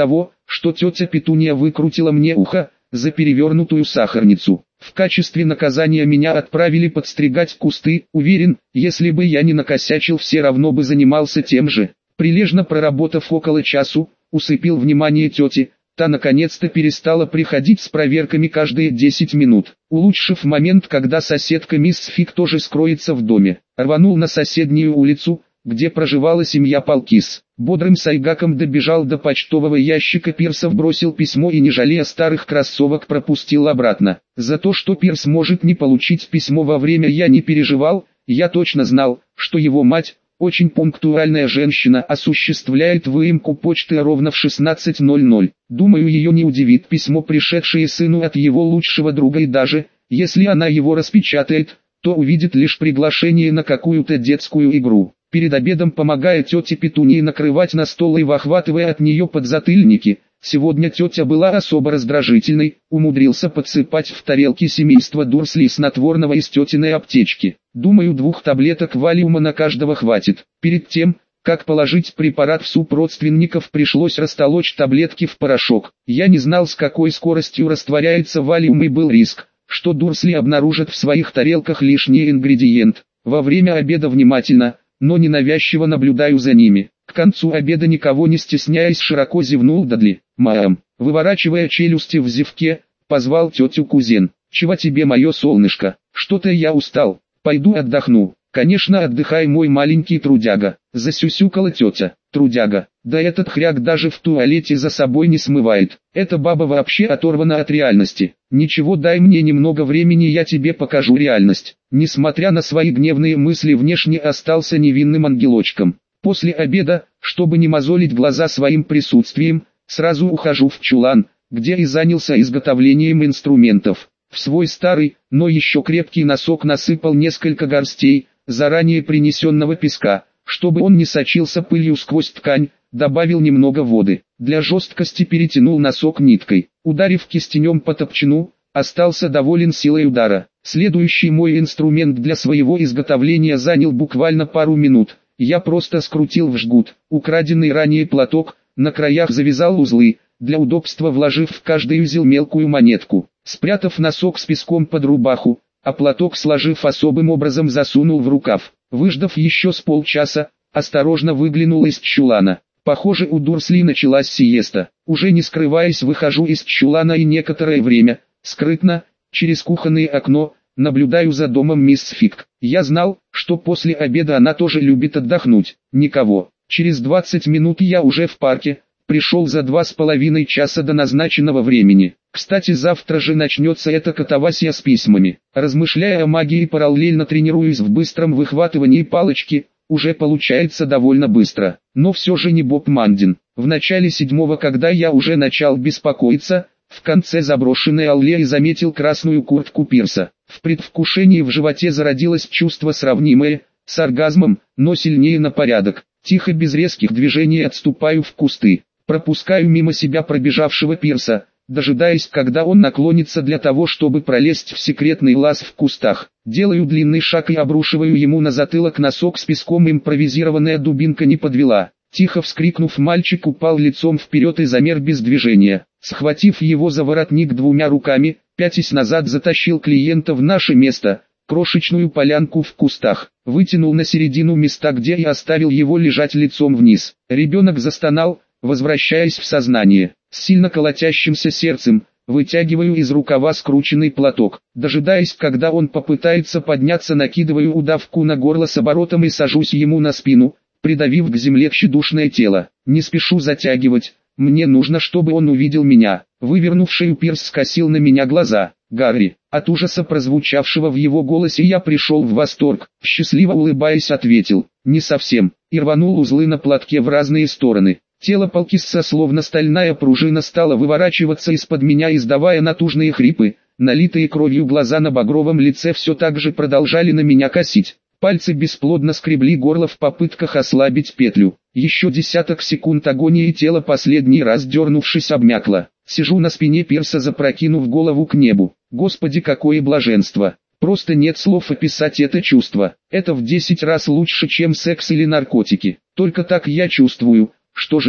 S1: что тетя Петуния выкрутила мне ухо за перевернутую сахарницу. В качестве наказания меня отправили подстригать кусты. Уверен, если бы я не накосячил, все равно бы занимался тем же. Прилежно проработав около часу, усыпил внимание тети. Та наконец-то перестала приходить с проверками каждые 10 минут. Улучшив момент, когда соседка мисс Фиг тоже скроется в доме, рванул на соседнюю улицу, где проживала семья Палкис. Бодрым сайгаком добежал до почтового ящика Пирса, бросил письмо и, не жалея старых кроссовок, пропустил обратно. За то, что Пирс может не получить письмо вовремя, я не переживал. Я точно знал, что его мать, очень пунктуальная женщина, осуществляет выемку почты ровно в 16:00. Думаю, ее не удивит письмо, пришедшее сыну от его лучшего друга, и даже, если она его распечатает, то увидит лишь приглашение на какую-то детскую игру. Перед обедом, помогая тете Петунии накрывать на стол и выхватывая от нее подзатыльники, сегодня тетя была особо раздражительной, умудрился подсыпать в тарелки семейства Дурсли снотворного из тетиной аптечки. Думаю, 2 таблеток валиума на каждого хватит. Перед тем, как положить препарат в суп родственников, пришлось растолочь таблетки в порошок. Я не знал, с какой скоростью растворяется валиум, и был риск, что Дурсли обнаружат в своих тарелках лишний ингредиент. Во время обеда внимательно, но ненавязчиво наблюдаю за ними. К концу обеда, никого не стесняясь, широко зевнул Дадли. «Мам!» Выворачивая челюсти в зевке, позвал тетю кузен. «Чего тебе, мое солнышко? Что-то я устал. Пойду отдохну». «Конечно, отдыхай, мой маленький трудяга», — засюсюкала тетя. «Трудяга, да этот хряк даже в туалете за собой не смывает. Эта баба вообще оторвана от реальности. Ничего, дай мне немного времени, я тебе покажу реальность». Несмотря на свои гневные мысли, внешне остался невинным ангелочком. После обеда, чтобы не мозолить глаза своим присутствием, сразу ухожу в чулан, где и занялся изготовлением инструментов. В свой старый, но еще крепкий носок насыпал несколько горстей заранее принесенного песка, чтобы он не сочился пылью сквозь ткань, добавил немного воды. Для жесткости перетянул носок ниткой. Ударив кистенем по топчану, остался доволен силой удара. Следующий мой инструмент для своего изготовления занял буквально пару минут. Я просто скрутил в жгут украденный ранее платок, на краях завязал узлы, для удобства вложив в каждый узел мелкую монетку. Спрятав носок с песком под рубаху, а платок сложив особым образом, засунул в рукав. Выждав еще с полчаса, осторожно выглянул из чулана. Похоже, у Дурсли началась сиеста. Уже не скрываясь, выхожу из чулана и некоторое время, скрытно, через кухонное окно, наблюдаю за домом мисс Фиг. Я знал, что после обеда она тоже любит отдохнуть. Никого. Через 20 минут я уже в парке. Пришел за 2,5 часа до назначенного времени. Кстати, завтра же начнется эта катавасия с письмами. Размышляя о магии, параллельно тренируюсь в быстром выхватывании палочки. Уже получается довольно быстро. Но все же не Боб Мандин. В начале 7-го, когда я уже начал беспокоиться, в конце заброшенной аллеи заметил красную куртку Пирса. В предвкушении в животе зародилось чувство, сравнимое с оргазмом, но сильнее на порядок. Тихо, без резких движений отступаю в кусты. Пропускаю мимо себя пробежавшего Пирса, дожидаясь, когда он наклонится для того, чтобы пролезть в секретный лаз в кустах. Делаю длинный шаг и обрушиваю ему на затылок носок с песком. Импровизированная дубинка не подвела. Тихо вскрикнув, мальчик упал лицом вперед и замер без движения. Схватив его за воротник 2 руками, пятясь назад, затащил клиента в наше место, крошечную полянку в кустах. Вытянул на середину места, где и оставил его лежать лицом вниз. Ребенок застонал, возвращаясь в сознание. С сильно колотящимся сердцем вытягиваю из рукава скрученный платок. Дожидаясь, когда он попытается подняться, накидываю удавку на горло с оборотом и сажусь ему на спину, придавив к земле тщедушное тело. Не спешу затягивать, мне нужно, чтобы он увидел меня. Вывернувший Пирс скосил на меня глаза. «Гарри!» От ужаса, прозвучавшего в его голосе, я пришел в восторг. Счастливо улыбаясь, ответил: «Не совсем», и рванул узлы на платке в разные стороны. Тело Палкисса, словно стальная пружина, стало выворачиваться из-под меня, издавая натужные хрипы. Налитые кровью глаза на багровом лице все так же продолжали на меня косить. Пальцы бесплодно скребли горло в попытках ослабить петлю. Еще десяток секунд агонии, и тело, последний раз дернувшись, обмякло. Сижу на спине Пирса, запрокинув голову к небу. Господи, какое блаженство! Просто нет слов описать это чувство. Это в 10 раз лучше, чем секс или наркотики. Только так я чувствую, что живу.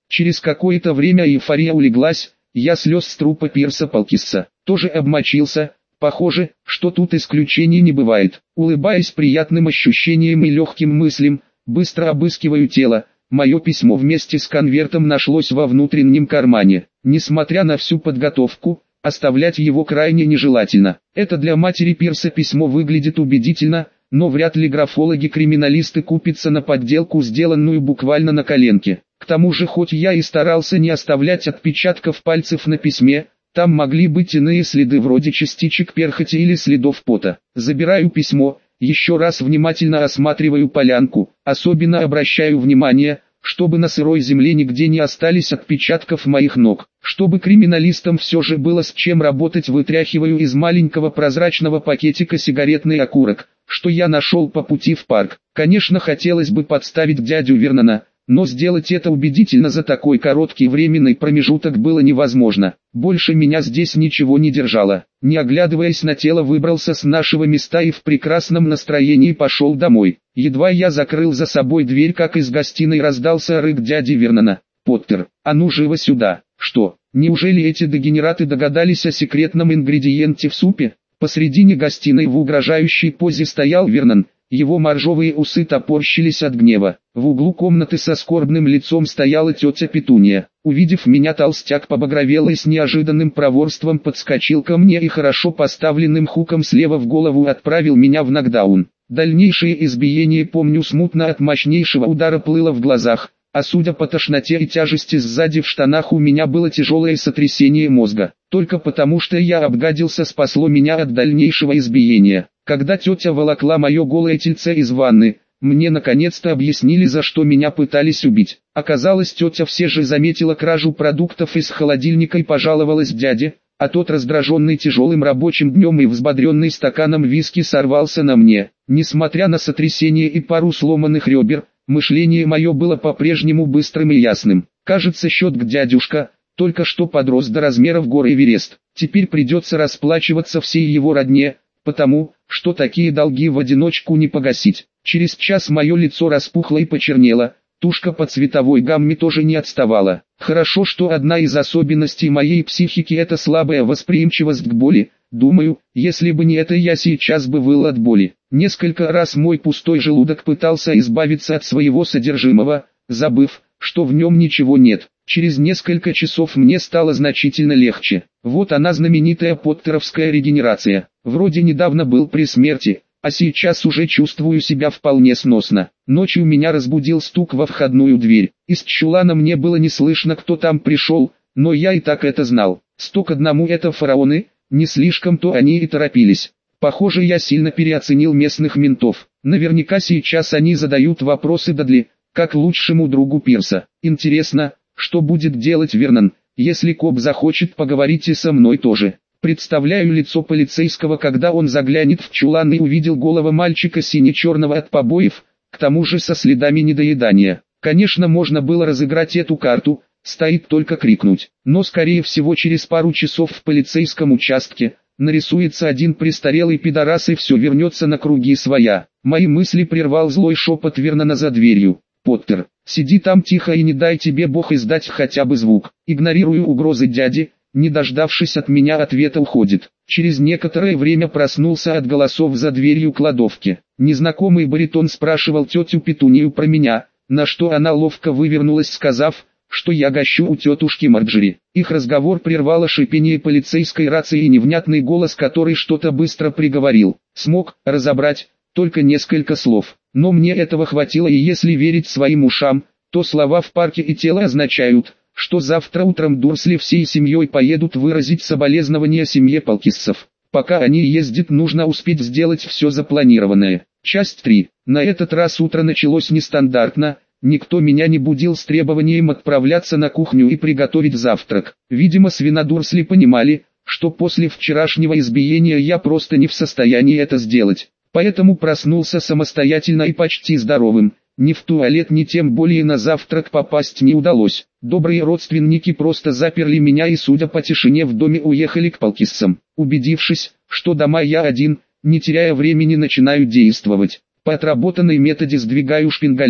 S1: Через какое-то время эйфория улеглась, я слез с трупа Пирса Полкисса, тоже обмочился. Похоже, что тут исключений не бывает. Улыбаясь приятным ощущениям и легким мыслям, быстро обыскиваю тело. Мое письмо вместе с конвертом нашлось во внутреннем кармане. Несмотря на всю подготовку, оставлять его крайне нежелательно. Это для матери Пирса письмо выглядит убедительно, но вряд ли графологи-криминалисты купятся на подделку, сделанную буквально на коленке. К тому же, хоть я и старался не оставлять отпечатков пальцев на письме, там могли быть иные следы вроде частичек перхоти или следов пота. Забираю письмо, еще раз внимательно осматриваю полянку, особенно обращаю внимание, чтобы на сырой земле нигде не остались отпечатков моих ног. Чтобы криминалистам все же было с чем работать, вытряхиваю из маленького прозрачного пакетика сигаретный окурок, что я нашел по пути в парк. Конечно, хотелось бы подставить дядю Вернона, но сделать это убедительно за такой короткий временный промежуток было невозможно. Больше меня здесь ничего не держало. Не оглядываясь на тело, выбрался с нашего места и в прекрасном настроении пошел домой. Едва я закрыл за собой дверь, как из гостиной раздался рык дяди Вернона. «Поттер, а ну живо сюда!» «Что, неужели эти дегенераты догадались о секретном ингредиенте в супе?» Посредине гостиной в угрожающей позе стоял Вернон. Его моржовые усы топорщились от гнева. В углу комнаты со скорбным лицом стояла тетя Петуния. Увидев меня, толстяк побагровел и с неожиданным проворством подскочил ко мне и хорошо поставленным хуком слева в голову отправил меня в нокдаун. Дальнейшее избиение помню смутно, от мощнейшего удара плыло в глазах, а судя по тошноте и тяжести сзади в штанах, у меня было тяжелое сотрясение мозга. Только потому, что я обгадился, спасло меня от дальнейшего избиения. Когда тетя волокла мое голое тельце из ванны, мне наконец-то объяснили, за что меня пытались убить. Оказалось, тетя все же заметила кражу продуктов из холодильника и пожаловалась дяде, а тот, раздраженный тяжелым рабочим днем и взбодренный стаканом виски, сорвался на мне. Несмотря на сотрясение и пару сломанных ребер, мышление мое было по-прежнему быстрым и ясным. Кажется, счет к дядюшка только что подрос до размеров горы Эверест. Теперь придется расплачиваться всей его родне, потому что такие долги в одиночку не погасить. Через час мое лицо распухло и почернело, тушка по цветовой гамме тоже не отставала. Хорошо, что одна из особенностей моей психики — это слабая восприимчивость к боли. Думаю, если бы не это, я сейчас бы выл от боли. Несколько раз мой пустой желудок пытался избавиться от своего содержимого, забыв, что в нем ничего нет. Через несколько часов мне стало значительно легче. Вот она, знаменитая поттеровская регенерация. Вроде недавно был при смерти, а сейчас уже чувствую себя вполне сносно. Ночью меня разбудил стук во входную дверь. Из чулана мне было не слышно, кто там пришел, но я и так это знал. 100:1 это фараоны, не слишком-то они и торопились. Похоже, я сильно переоценил местных ментов. Наверняка сейчас они задают вопросы Дадли, как лучшему другу Пирса. Интересно, что будет делать Вернон, если коп захочет поговорить и со мной тоже. Представляю лицо полицейского, когда он заглянет в чулан и увидел голого мальчика сине-черного от побоев, к тому же со следами недоедания. Конечно, можно было разыграть эту карту, стоит только крикнуть. Но скорее всего через пару часов в полицейском участке нарисуется один престарелый пидорас и все вернется на круги своя. Мои мысли прервал злой шепот Вернона за дверью. «Поттер, сиди там тихо и не дай тебе Бог издать хотя бы звук». Игнорирую угрозы дяди, не дождавшись от меня ответа, уходит. Через некоторое время проснулся от голосов за дверью кладовки. Незнакомый баритон спрашивал тетю Петунию про меня, на что она ловко вывернулась, сказав, что я гощу у тетушки Марджери. Их разговор прервало шипение полицейской рации и невнятный голос, который что-то быстро приговорил. Смог разобрать только несколько слов, но мне этого хватило, и если верить своим ушам, то слова «в парке» и «тело» означают, что завтра утром Дурсли всей семьей поедут выразить соболезнования семье Полкиссов. Пока они ездят, нужно успеть сделать все запланированное. Часть 3. На этот раз утро началось нестандартно. Никто меня не будил с требованием отправляться на кухню и приготовить завтрак. Видимо, свина Дурсли понимали, что после вчерашнего избиения я просто не в состоянии это сделать. Поэтому проснулся самостоятельно и почти здоровым. Ни в туалет, ни тем более на завтрак попасть не удалось. Добрые родственники просто заперли меня и, судя по тишине в доме, уехали к Полкиссам. Убедившись, что дома я один, не теряя времени, начинаю действовать. По отработанной методе сдвигаю шпингалет.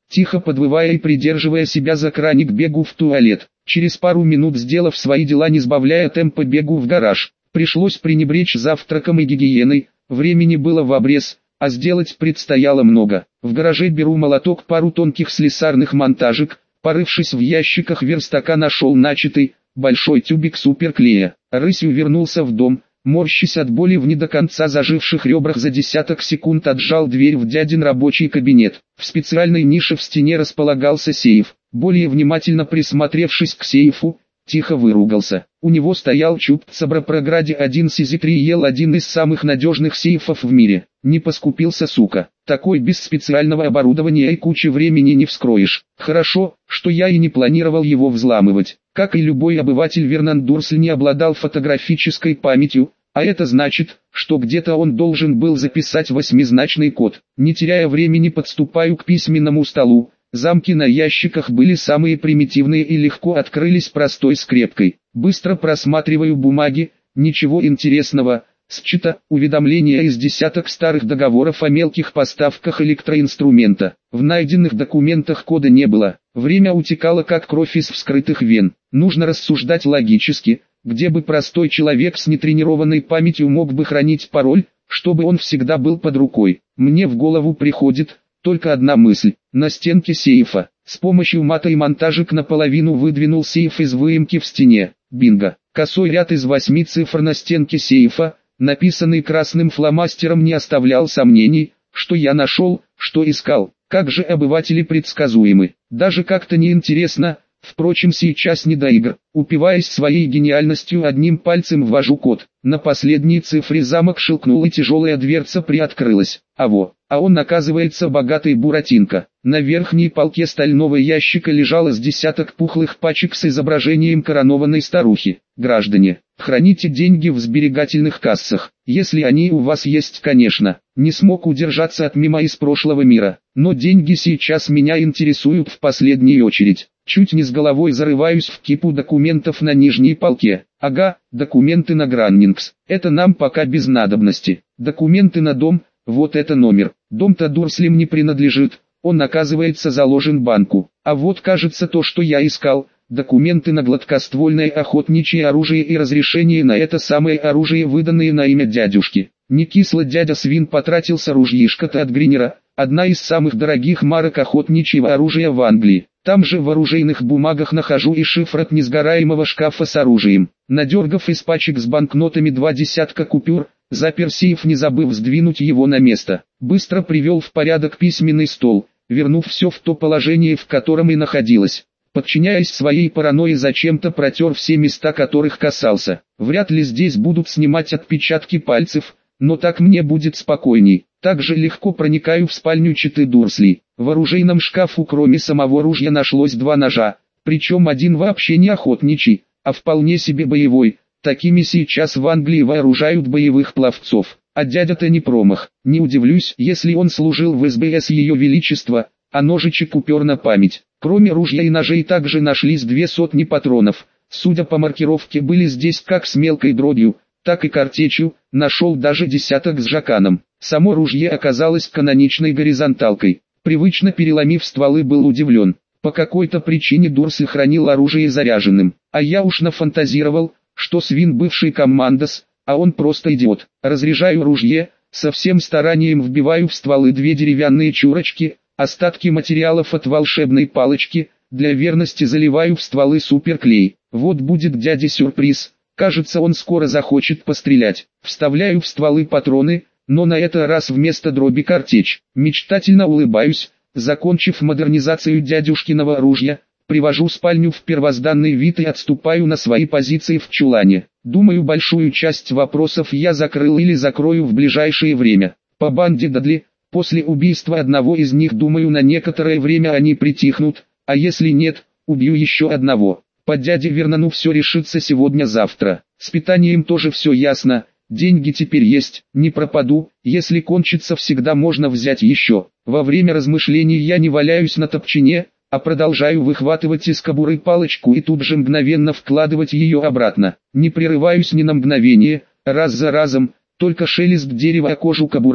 S1: тихо подвывая и придерживая себя за краник, бегу в туалет. Через пару минут, сделав свои дела, не сбавляя темпа, бегу в гараж. Пришлось пренебречь завтраком и гигиеной, времени было в обрез, а сделать предстояло много. В гараже беру молоток, пару тонких слесарных монтажек, порывшись в ящиках верстака, нашел начатый, большой тюбик суперклея. Рысью вернулся в дом, морщась от боли в не до конца заживших ребрах, за десяток секунд отжал дверь в дядин рабочий кабинет. В специальной нише в стене располагался сейф. Более внимательно присмотревшись к сейфу, тихо выругался. У него стоял чуб Цабра-Програде 1 CZ3EL, один из самых надежных сейфов в мире. Не поскупился, сука. Такой без специального оборудования и кучи времени не вскроешь. Хорошо, что я и не планировал его взламывать. Как и любой обыватель, Вернон Дурсль не обладал фотографической памятью, а это значит, что где-то он должен был записать восьмизначный код. Не теряя времени, подступаю к письменному столу. Замки на ящиках были самые примитивные и легко открылись простой скрепкой. Быстро просматриваю бумаги, ничего интересного. Счета, уведомления из десяток старых договоров о мелких поставках электроинструмента. В найденных документах кода не было. Время утекало как кровь из вскрытых вен. Нужно рассуждать логически, где бы простой человек с нетренированной памятью мог бы хранить пароль, чтобы он всегда был под рукой. Мне в голову приходит только одна мысль. На стенке сейфа, с помощью мата и монтажек, наполовину выдвинул сейф из выемки в стене. Бинго. Косой ряд из 8 цифр на стенке сейфа, написанный красным фломастером, не оставлял сомнений, что я нашел, что искал. Как же обыватели предсказуемы. Даже как-то неинтересно. Впрочем, сейчас не до игр. Упиваясь своей гениальностью, одним пальцем ввожу код. На последней цифре замок щелкнул, и тяжелая дверца приоткрылась. А он, оказывается, богатый Буратинка. На верхней полке стального ящика лежало с десяток пухлых пачек с изображением коронованной старухи. Граждане, храните деньги в сберегательных кассах, если они у вас есть, конечно. Не смог удержаться от мема из прошлого мира. Но деньги сейчас меня интересуют в последнюю очередь. Чуть не с головой зарываюсь в кипу документов на нижней полке. Ага, документы на Граннингс. Это нам пока без надобности. Документы на дом, вот это номер. Дом-то Дурслям не принадлежит, он, оказывается, заложен банку. А вот, кажется, то, что я искал. Документы на гладкоствольное охотничье оружие и разрешение на это самое оружие, выданные на имя дядюшки. Не кисло дядя Свин потратился, ружьишко-то от Гринера, одна из самых дорогих марок охотничьего оружия в Англии. Там же в оружейных бумагах нахожу и шифр от несгораемого шкафа с оружием. Надергав из пачек с банкнотами 2 десятка купюр, запер сейф, не забыв сдвинуть его на место. Быстро привел в порядок письменный стол, вернув все в то положение, в котором и находилось. Подчиняясь своей паранойи, зачем-то протер все места, которых касался. Вряд ли здесь будут снимать отпечатки пальцев, но так мне будет спокойней. Также легко проникаю в спальню четы Дурслей. В оружейном шкафу кроме самого ружья нашлось 2 ножа, причем один вообще не охотничий, а вполне себе боевой. Такими сейчас в Англии вооружают боевых пловцов. А дядя-то не промах. Не удивлюсь, если он служил в СБС Ее Величества, а ножичек упер на память. Кроме ружья и ножей также нашлись 200 патронов. Судя по маркировке, были здесь как с мелкой дробью, так и картечью. Нашел даже десяток с жаканом. Само ружье оказалось каноничной горизонталкой. Привычно переломив стволы, был удивлен. По какой-то причине Дурсль хранил оружие заряженным. А я уж нафантазировал, что Свин бывший командос, а он просто идиот. Разряжаю ружье, со всем старанием вбиваю в стволы 2 деревянные чурочки, остатки материалов от волшебной палочки, для верности заливаю в стволы суперклей. Вот будет дяде сюрприз, кажется, он скоро захочет пострелять. Вставляю в стволы патроны, но на этот раз вместо дроби картечь. Мечтательно улыбаюсь, закончив модернизацию дядюшкиного оружия. Привожу спальню в первозданный вид и отступаю на свои позиции в чулане. Думаю, большую часть вопросов я закрыл или закрою в ближайшее время. По банде Дадли, после убийства одного из них, думаю, на некоторое время они притихнут, а если нет, убью еще одного. По дяде Вернону все решится сегодня-завтра. С питанием тоже все ясно, деньги теперь есть, не пропаду, если кончится, всегда можно взять еще. Во время размышлений я не валяюсь на топчине, а продолжаю выхватывать из кобуры палочку и тут же мгновенно вкладывать ее обратно. Не прерываюсь ни на мгновение, раз за разом, только шелест дерева о кожу кобуры,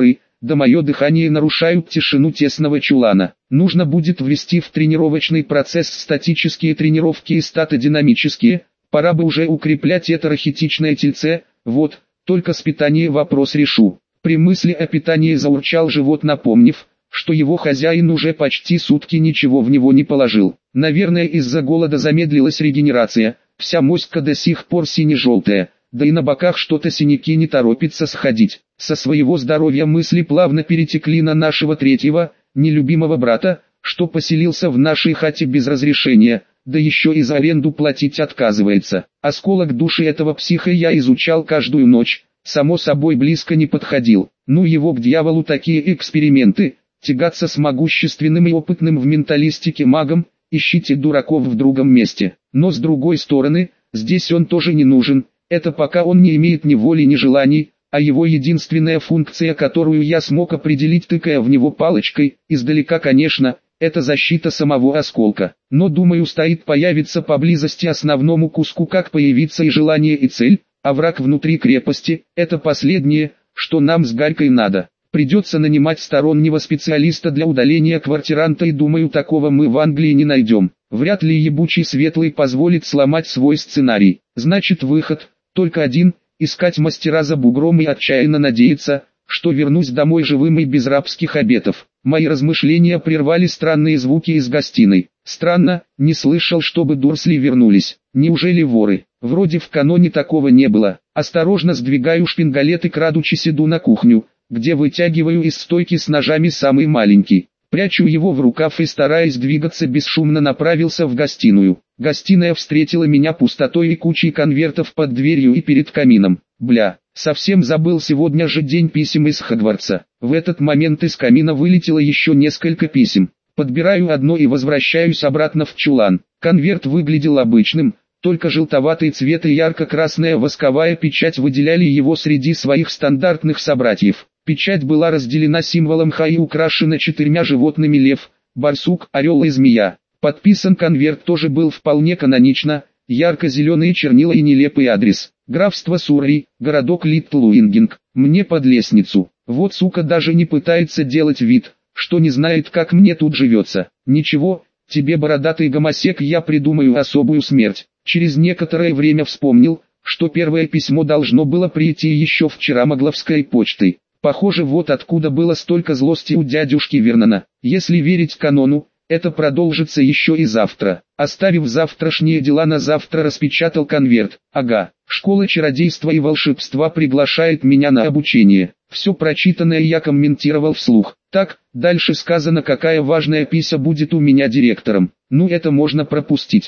S1: да мое дыхание нарушают тишину тесного чулана. Нужно будет ввести в тренировочный процесс статические тренировки и статодинамические, пора бы уже укреплять это рахитичное тельце, вот, только с питанием вопрос решу. При мысли о питании заурчал живот, напомнив, что его хозяин уже почти сутки ничего в него не положил. Наверное, из-за голода замедлилась регенерация, вся моська до сих пор сине-желтая, да и на боках что-то синяки не торопится сходить. Со своего здоровья мысли плавно перетекли на нашего третьего, нелюбимого брата, что поселился в нашей хате без разрешения, да еще и за аренду платить отказывается. Осколок души этого психа я изучал каждую ночь, само собой близко не подходил. Ну его к дьяволу такие эксперименты, тягаться с могущественным и опытным в менталистике магом, ищите дураков в другом месте. Но с другой стороны, здесь он тоже не нужен, это пока он не имеет ни воли ни желаний, а его единственная функция, которую я смог определить, тыкая в него палочкой, издалека конечно, это защита самого осколка. Но думаю, стоит появиться поблизости основному куску, как появится и желание и цель, а враг внутри крепости, это последнее, что нам с Гарькой надо. Придется нанимать стороннего специалиста для удаления квартиранта, и думаю, такого мы в Англии не найдем. Вряд ли ебучий Светлый позволит сломать свой сценарий. Значит, выход только один: искать мастера за бугром и отчаянно надеяться, что вернусь домой живым и без рабских обетов. Мои размышления прервали странные звуки из гостиной. Странно, не слышал, чтобы Дурсли вернулись. Неужели воры? Вроде в каноне такого не было. Осторожно сдвигаю шпингалет и крадучись иду на кухню, где вытягиваю из стойки с ножами самый маленький. Прячу его в рукав и, стараясь двигаться бесшумно, направился в гостиную. Гостиная встретила меня пустотой и кучей конвертов под дверью и перед камином. Бля, совсем забыл, сегодня же день писем из Хогвартса. В этот момент из камина вылетело еще несколько писем. Подбираю одно и возвращаюсь обратно в чулан. Конверт выглядел обычным, только желтоватый цвет и ярко-красная восковая печать выделяли его среди своих стандартных собратьев. Печать была разделена символом Х и украшена 4 животными: лев, барсук, орел и змея. Подписан конверт тоже был вполне канонично, ярко-зеленые чернила и нелепый адрес. Графство Суррей, городок Литл-Уингинг. Мне под лестницу. Вот сука даже не пытается делать вид, что не знает, как мне тут живется. Ничего, тебе, бородатый гомосек, я придумаю особую смерть. Через некоторое время вспомнил, что первое письмо должно было прийти еще вчера Могловской почтой. Похоже, вот откуда было столько злости у дядюшки Вернона. Если верить канону, это продолжится еще и завтра. Оставив завтрашние дела на завтра, распечатал конверт. Ага, школа чародейства и волшебства приглашает меня на обучение. Все прочитанное я комментировал вслух. Так, дальше сказано, какая важная пися будет у меня директором. Ну, это можно пропустить.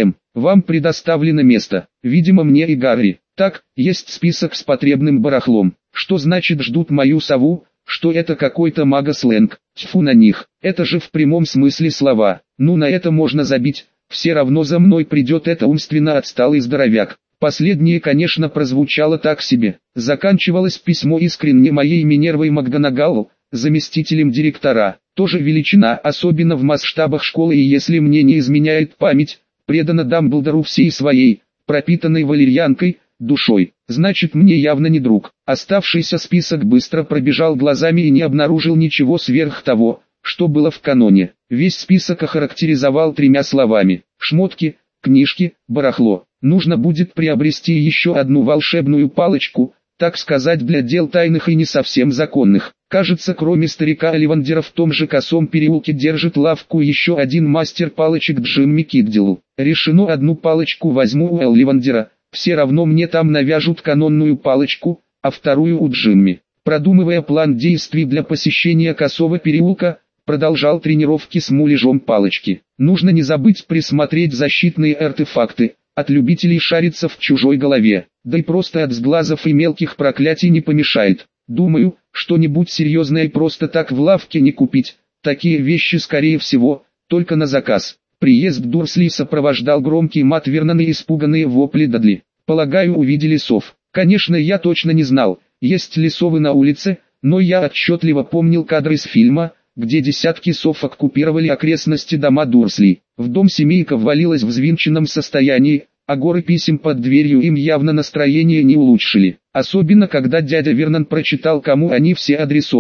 S1: Вам предоставлено место. Видимо, мне и Гарри. Так, есть список с потребным барахлом. Что значит ждут мою сову? Что это какой-то мага-сленг? Тьфу на них, это же в прямом смысле слова. Ну, на это можно забить, все равно за мной придет это умственно отсталый здоровяк. Последнее, конечно, прозвучало так себе. Заканчивалось письмо искренне моей Минервой МакГонагал, заместителем директора. Тоже величина, особенно в масштабах школы, и если мне не изменяет память, предана Дамблдору всей своей, пропитанной валерьянкой, душой. Значит, мне явно не друг. Оставшийся список быстро пробежал глазами и не обнаружил ничего сверх того, что было в каноне. Весь список охарактеризовал 3 словами: шмотки, книжки, барахло. Нужно будет приобрести еще одну волшебную палочку, так сказать, для дел тайных и не совсем законных. Кажется, кроме старика Оливандера в том же косом переулке держит лавку еще один мастер палочек Джимми Киддилл. Решено, одну палочку возьму у Оливандера. Все равно мне там навяжут канонную палочку, а вторую у Джимми. Продумывая план действий для посещения косого переулка, продолжал тренировки с муляжом палочки. Нужно не забыть присмотреть защитные артефакты, от любителей шариться в чужой голове, да и просто от сглазов и мелких проклятий не помешает. Думаю, что-нибудь серьезное просто так в лавке не купить, такие вещи скорее всего, только на заказ. Приезд Дурсли сопровождал громкий мат Вернона и испуганные вопли Дадли. Полагаю, увидели сов. Конечно, я точно не знал, есть ли совы на улице, но я отчетливо помнил кадры из фильма, где десятки сов оккупировали окрестности дома Дурсли. В дом семейка ввалилась в взвинченном состоянии, а горы писем под дверью им явно настроение не улучшили. Особенно когда дядя Вернон прочитал, кому они все адресованы.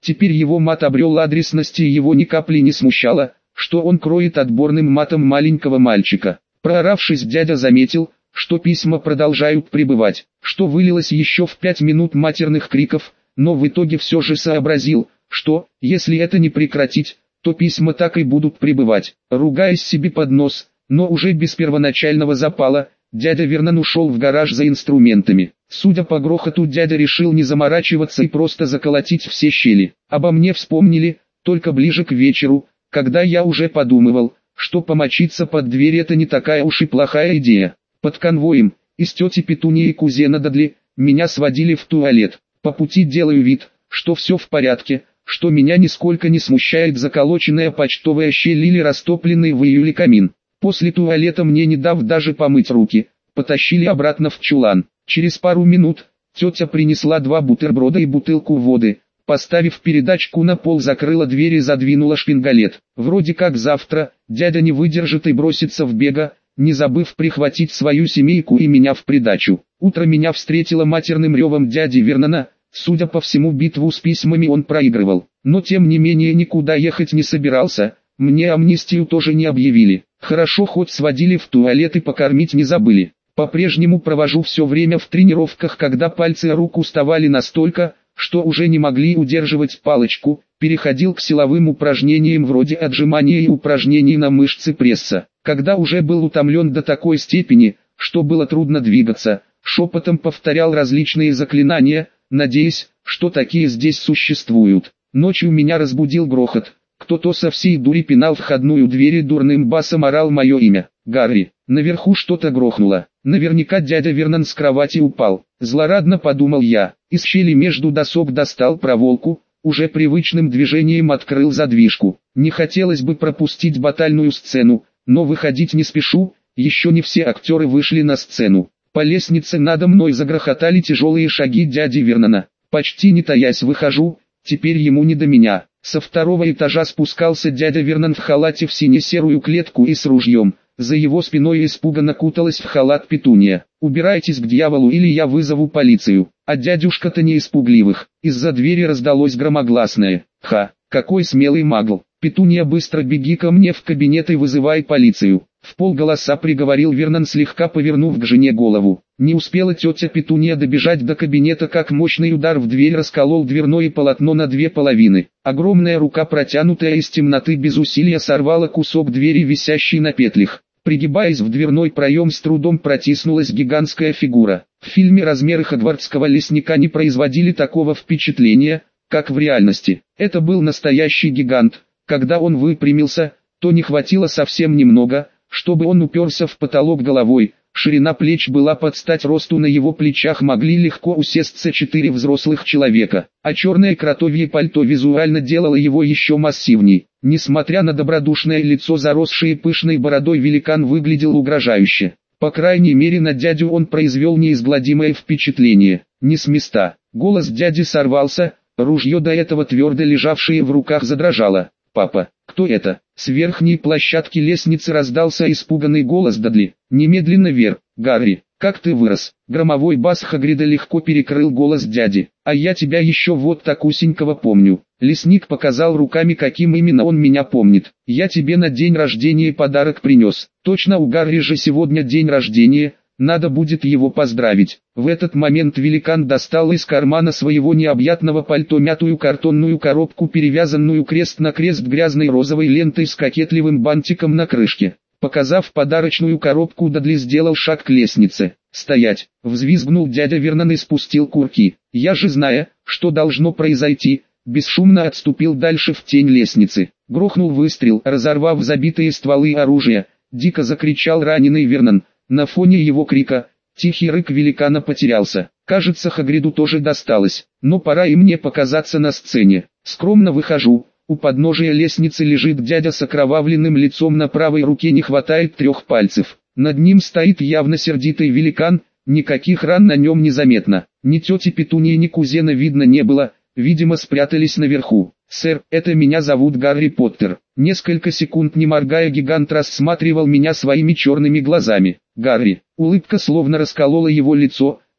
S1: Теперь его мат обрел адресность и его ни капли не смущало, что он кроет отборным матом маленького мальчика. Прооравшись, дядя заметил, что письма продолжают прибывать, что вылилось еще в 5 минут матерных криков, но в итоге все же сообразил, что, если это не прекратить, то письма так и будут прибывать. Ругаясь себе под нос, но уже без первоначального запала, дядя Вернон ушел в гараж за инструментами. Судя по грохоту, дядя решил не заморачиваться и просто заколотить все щели. Обо мне вспомнили, только ближе к вечеру, когда я уже подумывал, что помочиться под дверь это не такая уж и плохая идея. Под конвоем, из тети Петуньи и кузена Дадли, меня сводили в туалет. По пути делаю вид, что все в порядке, что меня нисколько не смущает заколоченная почтовая щель или растопленный в июле камин. После туалета мне, не дав даже помыть руки, потащили обратно в чулан. Через пару минут, тетя принесла 2 бутерброда и бутылку воды, поставив передачку на пол, закрыла дверь и задвинула шпингалет. Вроде как завтра, дядя не выдержит и бросится в бега, не забыв прихватить свою семейку и меня в придачу. Утро меня встретило матерным ревом дяди Вернона. Судя по всему, битву с письмами он проигрывал, но тем не менее никуда ехать не собирался, мне амнистию тоже не объявили. Хорошо, хоть сводили в туалет и покормить не забыли. По-прежнему провожу все время в тренировках, когда пальцы рук уставали настолько, что уже не могли удерживать палочку, переходил к силовым упражнениям вроде отжимания и упражнений на мышцы пресса. Когда уже был утомлен до такой степени, что было трудно двигаться, шепотом повторял различные заклинания, надеясь, что такие здесь существуют. Ночью меня разбудил грохот. Кто-то со всей дури пинал входную дверь и дурным басом орал мое имя. «Гарри!» Наверху что-то грохнуло. Наверняка дядя Вернон с кровати упал. Злорадно подумал я. Из щели между досок достал проволоку, уже привычным движением открыл задвижку. Не хотелось бы пропустить батальную сцену, но выходить не спешу, еще не все актеры вышли на сцену. По лестнице надо мной загрохотали тяжелые шаги дяди Вернона. Почти не таясь выхожу, теперь ему не до меня. Со 2-го этажа спускался дядя Вернон в халате в сине-серую клетку и с ружьем. За его спиной испуганно куталась в халат Петунья. «Убирайтесь к дьяволу, или я вызову полицию». А дядюшка-то не испугливых. Из-за двери раздалось громогласное: «Ха, какой смелый магл! Петунья, быстро беги ко мне в кабинет и вызывай полицию!» Вполголоса приговорил Вернон, слегка повернув к жене голову. Не успела тетя Петунья добежать до кабинета, как мощный удар в дверь расколол дверное полотно на 2 половины. Огромная рука, протянутая из темноты, без усилия сорвала кусок двери, висящий на петлях. Пригибаясь в дверной проем, с трудом протиснулась гигантская фигура. В фильме размеры хогвартского лесника не производили такого впечатления, как в реальности. Это был настоящий гигант. Когда он выпрямился, то не хватило совсем немного, чтобы он уперся в потолок головой. Ширина плеч была под стать росту, на его плечах могли легко усесться 4 взрослых человека, а черное кротовье пальто визуально делало его еще массивней. Несмотря на добродушное лицо, заросшее пышной бородой, великан выглядел угрожающе. По крайней мере, на дядю он произвел неизгладимое впечатление. Не с места. Голос дяди сорвался, ружье, до этого твердо лежавшее в руках, задрожало. «Папа, кто это?» С верхней площадки лестницы раздался испуганный голос Дадли. «Немедленно вверх, Гарри, как ты вырос!» Громовой бас Хагрида легко перекрыл голос дяди. «А я тебя еще вот так усенького помню». Лесник показал руками, каким именно он меня помнит. «Я тебе на день рождения подарок принес». «Точно, у Гарри же сегодня день рождения, надо будет его поздравить». В этот момент великан достал из кармана своего необъятного пальто мятую картонную коробку, перевязанную крест-накрест грязной розовой лентой с кокетливым бантиком на крышке. Показав подарочную коробку, Дадли сделал шаг к лестнице. «Стоять!» — взвизгнул дядя Вернон и спустил курки. Я же, зная, что должно произойти, бесшумно отступил дальше в тень лестницы. Грохнул выстрел, разорвав забитые стволы оружия. Дико закричал раненый Вернон. На фоне его крика, тихий рык великана потерялся. Кажется, Хагриду тоже досталось, но пора и мне показаться на сцене. Скромно выхожу. У подножия лестницы лежит дядя с окровавленным лицом, на правой руке не хватает 3 пальцев. Над ним стоит явно сердитый великан, никаких ран на нем не заметно. Ни тети Петуньи, ни кузена видно не было, видимо спрятались наверху. «Сэр, это меня зовут Гарри Поттер». Несколько секунд не моргая, гигант рассматривал меня своими черными глазами. «Гарри». Улыбка словно расколола его лицо,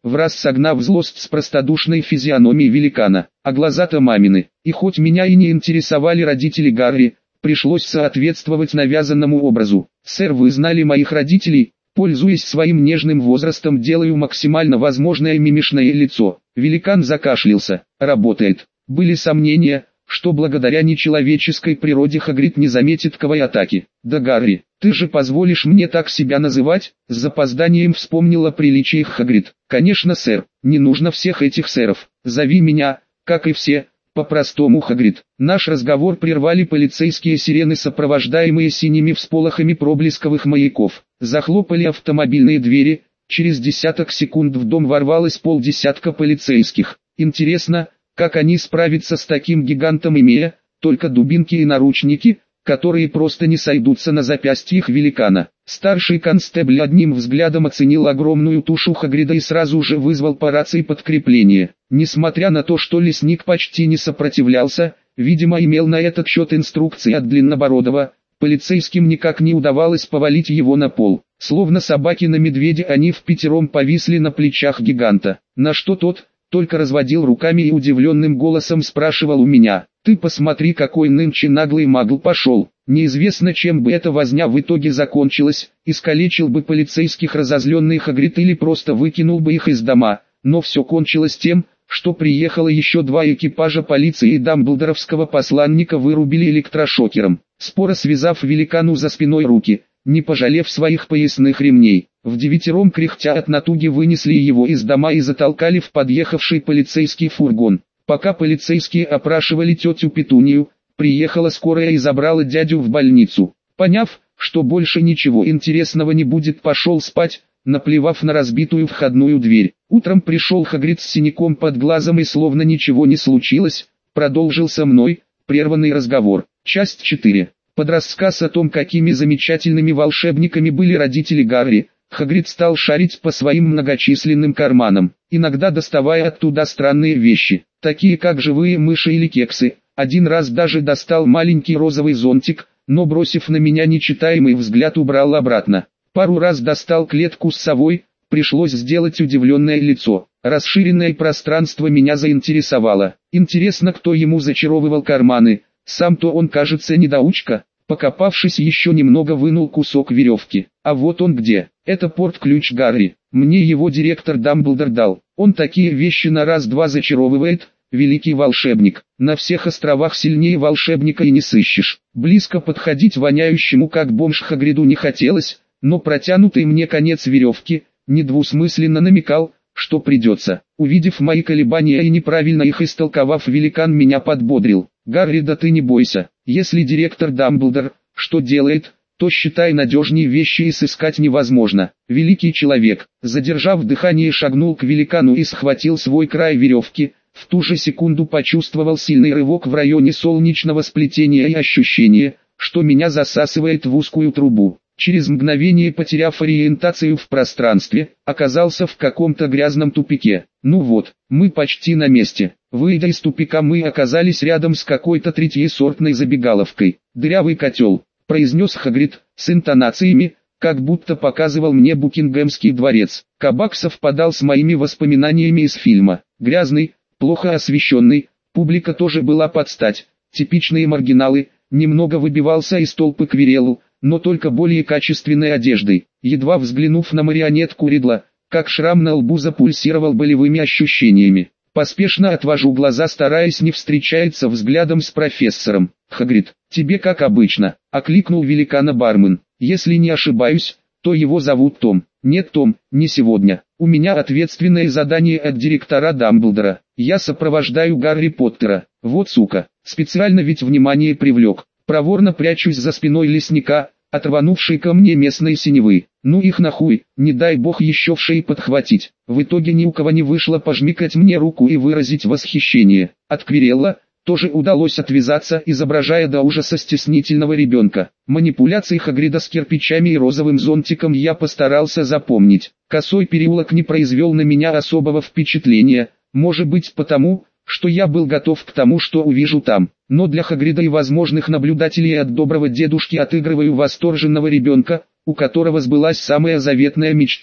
S1: враз согнав злость с простодушной физиономии великана. А глаза-то мамины. И хоть меня и не интересовали родители Гарри, пришлось соответствовать навязанному образу. «Сэр, вы знали моих родителей?» Пользуясь своим нежным возрастом, делаю максимально возможное мимишное лицо. Великан закашлялся. Работает. Были сомнения, что благодаря нечеловеческой природе Хагрид не заметит ковой атаки. «Да, Гарри, ты же позволишь мне так себя называть?» С запозданием вспомнила приличиях Хагрид. «Конечно, сэр, не нужно всех этих сэров. Зови меня, как и все, по-простому Хагрид». Наш разговор прервали полицейские сирены, сопровождаемые синими всполохами проблесковых маяков. Захлопали автомобильные двери, через десяток секунд в дом ворвалось полдесятка полицейских. Интересно, как они справятся с таким гигантом, имея только дубинки и наручники, которые просто не сойдутся на запястьях великана. Старший констебль одним взглядом оценил огромную тушу Хагрида и сразу же вызвал по рации подкрепление. Несмотря на то, что лесник почти не сопротивлялся, видимо имел на этот счет инструкции от Длиннобородова, полицейским никак не удавалось повалить его на пол. Словно собаки на медведя, они впятером повисли на плечах гиганта. На что тот только разводил руками и удивленным голосом спрашивал у меня: «Ты посмотри, какой нынче наглый магл пошел». Неизвестно, чем бы эта возня в итоге закончилась, искалечил бы полицейских разозленный Хагрид или просто выкинул бы их из дома, но все кончилось тем, что приехало еще 2 экипажа полиции и дамблдоровского посланника вырубили электрошокером, споро связав великану за спиной руки, не пожалев своих поясных ремней. Вдевятером кряхтя от натуги вынесли его из дома и затолкали в подъехавший полицейский фургон. Пока полицейские опрашивали тетю Петунию, приехала скорая и забрала дядю в больницу. Поняв, что больше ничего интересного не будет, пошел спать, наплевав на разбитую входную дверь. Утром пришел Хагрид с синяком под глазом и словно ничего не случилось, продолжил со мной прерванный разговор. Часть 4. Под рассказ о том, какими замечательными волшебниками были родители Гарри, Хагрид стал шарить по своим многочисленным карманам, иногда доставая оттуда странные вещи, такие как живые мыши или кексы. Один раз даже достал маленький розовый зонтик, но бросив на меня нечитаемый взгляд, убрал обратно. Пару раз достал клетку с совой, пришлось сделать удивленное лицо. Расширенное пространство меня заинтересовало. Интересно, кто ему зачаровывал карманы, сам-то он, кажется, недоучка. Покопавшись еще немного, вынул кусок веревки. А вот он где. Это порт-ключ Гарри. Мне его директор Дамблдор дал. Он такие вещи на раз-два зачаровывает. Великий волшебник. На всех островах сильнее волшебника и не сыщешь. Близко подходить воняющему как бомж Хагриду не хотелось, но протянутый мне конец веревки недвусмысленно намекал, что придется. Увидев мои колебания и неправильно их истолковав, великан меня подбодрил. «Гарри, да ты не бойся. Если директор Дамблдор что делает, то считай, надежнее вещи и сыскать невозможно». Великий человек, задержав дыхание, шагнул к великану и схватил свой край веревки. В ту же секунду почувствовал сильный рывок в районе солнечного сплетения и ощущение, что меня засасывает в узкую трубу. Через мгновение, потеряв ориентацию в пространстве, оказался в каком-то грязном тупике. Ну вот, мы почти на месте. Выйдя из тупика, мы оказались рядом с какой-то третьесортной забегаловкой. «Дырявый котел», — произнес Хагрид, с интонациями, как будто показывал мне Букингемский дворец. Кабак совпадал с моими воспоминаниями из фильма. Грязный, плохо освещенный, публика тоже была под стать. Типичные маргиналы, немного выбивался из толпы Квирелл, но только более качественной одеждой. Едва взглянув на марионетку Ридла, как шрам на лбу запульсировал болевыми ощущениями. Поспешно отвожу глаза, стараясь не встречаться взглядом с профессором. «Хагрид, тебе как обычно», — окликнул великана бармен. «Если не ошибаюсь, то его зовут Том». «Нет, Том, не сегодня. У меня ответственное задание от директора Дамблдора. Я сопровождаю Гарри Поттера». «Вот сука, специально ведь внимание привлек». Проворно прячусь за спиной лесника, отрванувшей ко мне местной синевы. Ну их нахуй, не дай бог еще в шее подхватить. В итоге ни у кого не вышло пожмикать мне руку и выразить восхищение. От Квирелла тоже удалось отвязаться, изображая до ужаса стеснительного ребенка. Манипуляции Хагрида с кирпичами и розовым зонтиком я постарался запомнить. Косой переулок не произвел на меня особого впечатления, может быть потому, что я был готов к тому, что увижу там. Но для Хагрида и возможных наблюдателей от доброго дедушки отыгрываю восторженного ребенка, у которого сбылась самая заветная мечта.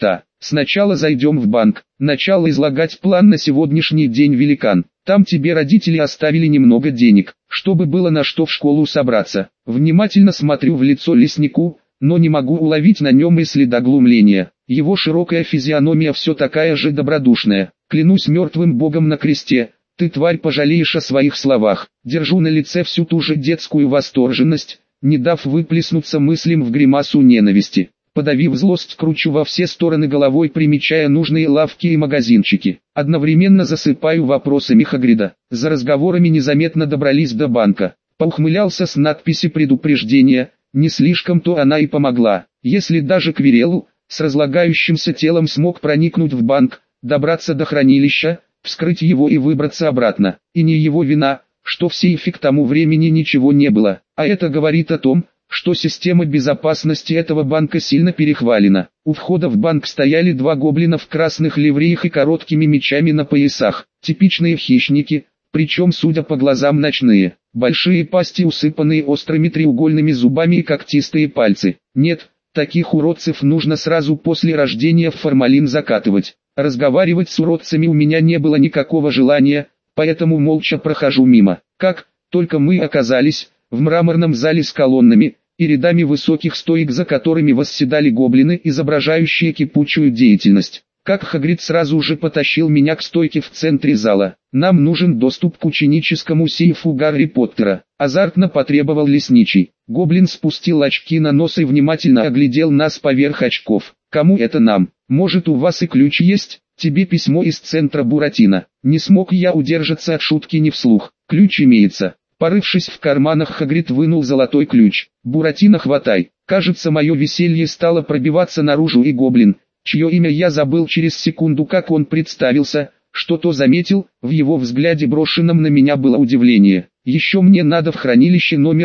S1: Сначала зайдем в банк. Начало излагать план на сегодняшний день, великан. Там тебе родители оставили немного денег, чтобы было на что в школу собраться. Внимательно смотрю в лицо леснику, но не могу уловить на нем и следа глумления. Его широкая физиономия все такая же добродушная. Клянусь мертвым богом на кресте, ты, тварь, пожалеешь о своих словах. Держу на лице всю ту же детскую восторженность, не дав выплеснуться мыслям в гримасу ненависти. Подавив злость, кручу во все стороны головой, примечая нужные лавки и магазинчики. Одновременно засыпаю вопросами Хагрида. За разговорами незаметно добрались до банка. Поухмылялся с надписи предупреждения, не слишком-то она и помогла. Если даже Квирелл с разлагающимся телом смог проникнуть в банк, добраться до хранилища, вскрыть его и выбраться обратно, и не его вина, что в сейфе к тому времени ничего не было, а это говорит о том, что система безопасности этого банка сильно перехвалена. У входа в банк стояли два гоблина в красных ливреях и короткими мечами на поясах, типичные хищники, причем, судя по глазам, ночные. Большие пасти, усыпанные острыми треугольными зубами и когтистые пальцы. Нет, таких уродцев нужно сразу после рождения в формалин закатывать. Разговаривать с уродцами у меня не было никакого желания, поэтому молча прохожу мимо. Как только мы оказались в мраморном зале с колоннами и рядами высоких стоек, за которыми восседали гоблины, изображающие кипучую деятельность, как Хагрид сразу же потащил меня к стойке в центре зала. «Нам нужен доступ к ученическому сейфу Гарри Поттера», — азартно потребовал лесничий. Гоблин спустил очки на нос и внимательно оглядел нас поверх очков. «Кому это нам? Может, у вас и ключ есть? Тебе письмо из центра Буратино». Не смог я удержаться от шутки не вслух. «Ключ имеется». Порывшись в карманах, Хагрид вынул золотой ключ. «Буратино, хватай». Кажется, мое веселье стало пробиваться наружу, и гоблин, чье имя я забыл через секунду, как он представился, что-то заметил, в его взгляде, брошенном на меня, было удивление. «Еще мне надо в хранилище номер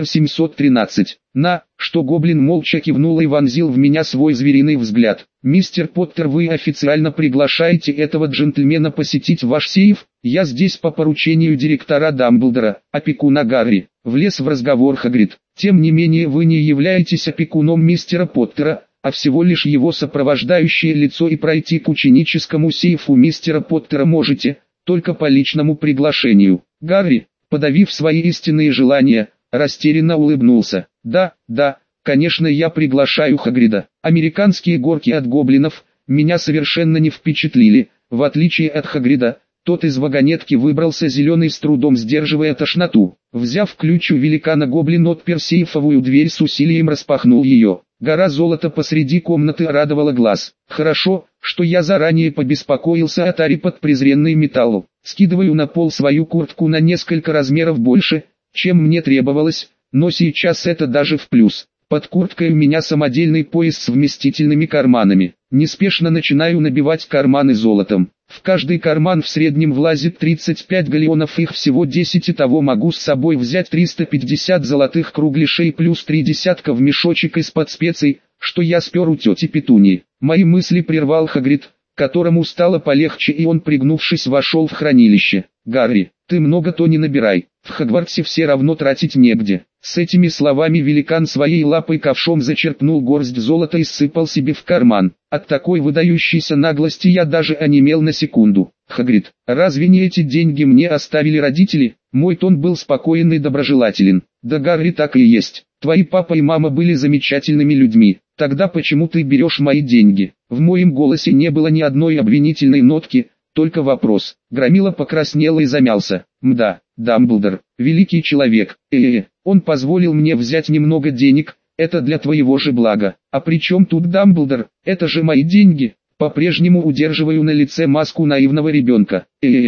S1: 713. На, что?» Гоблин молча кивнул и вонзил в меня свой звериный взгляд. «Мистер Поттер, вы официально приглашаете этого джентльмена посетить ваш сейф? Я здесь по поручению директора Дамблдора, опекуна Гарри». Влез в разговор Хагрид. «Тем не менее, вы не являетесь опекуном мистера Поттера, а всего лишь его сопровождающее лицо, и пройти к ученическому сейфу мистера Поттера можете, только по личному приглашению». Гарри, подавив свои истинные желания, растерянно улыбнулся. «Да, конечно, я приглашаю Хагрида. Американские горки от гоблинов меня совершенно не впечатлили. В отличие от Хагрида, тот из вагонетки выбрался зеленый, с трудом сдерживая тошноту. Взяв ключ у великана, гоблин отпер сейфовую дверь, с усилием распахнул ее. Гора золота посреди комнаты радовала глаз. Хорошо, что я заранее побеспокоился о таре под презренный металл. Скидываю на пол свою куртку на несколько размеров больше, чем мне требовалось, но сейчас это даже в плюс. Под курткой у меня самодельный пояс с вместительными карманами. Неспешно начинаю набивать карманы золотом. В каждый карман в среднем влазит 35 галлеонов, их всего 10, и того могу с собой взять 350 золотых кругляшей плюс 3 десятка в мешочек из-под специй, что я спер у тети Петунии. Мои мысли прервал Хагрид, которому стало полегче, и он, пригнувшись, вошел в хранилище. «Гарри, ты много-то не набирай, в Хогвартсе все равно тратить негде». С этими словами великан своей лапой ковшом зачерпнул горсть золота и сыпал себе в карман. От такой выдающейся наглости я даже онемел на секунду. «Хагрид, разве не эти деньги мне оставили родители?» Мой тон был спокоен и доброжелателен. «Да, Гарри, так и есть. Твои папа и мама были замечательными людьми. Тогда почему ты берешь мои деньги?» В моем голосе не было ни одной обвинительной нотки, только вопрос. Громила покраснел и замялся. «Мда, Дамблдор, великий человек, он позволил мне взять немного денег, это для твоего же блага. А при чем тут Дамблдор, это же мои деньги». По-прежнему удерживаю на лице маску наивного ребенка.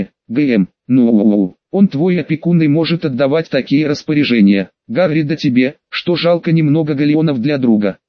S1: Он твой опекун и может отдавать такие распоряжения. Гарри, да тебе, что жалко немного галлеонов для друга.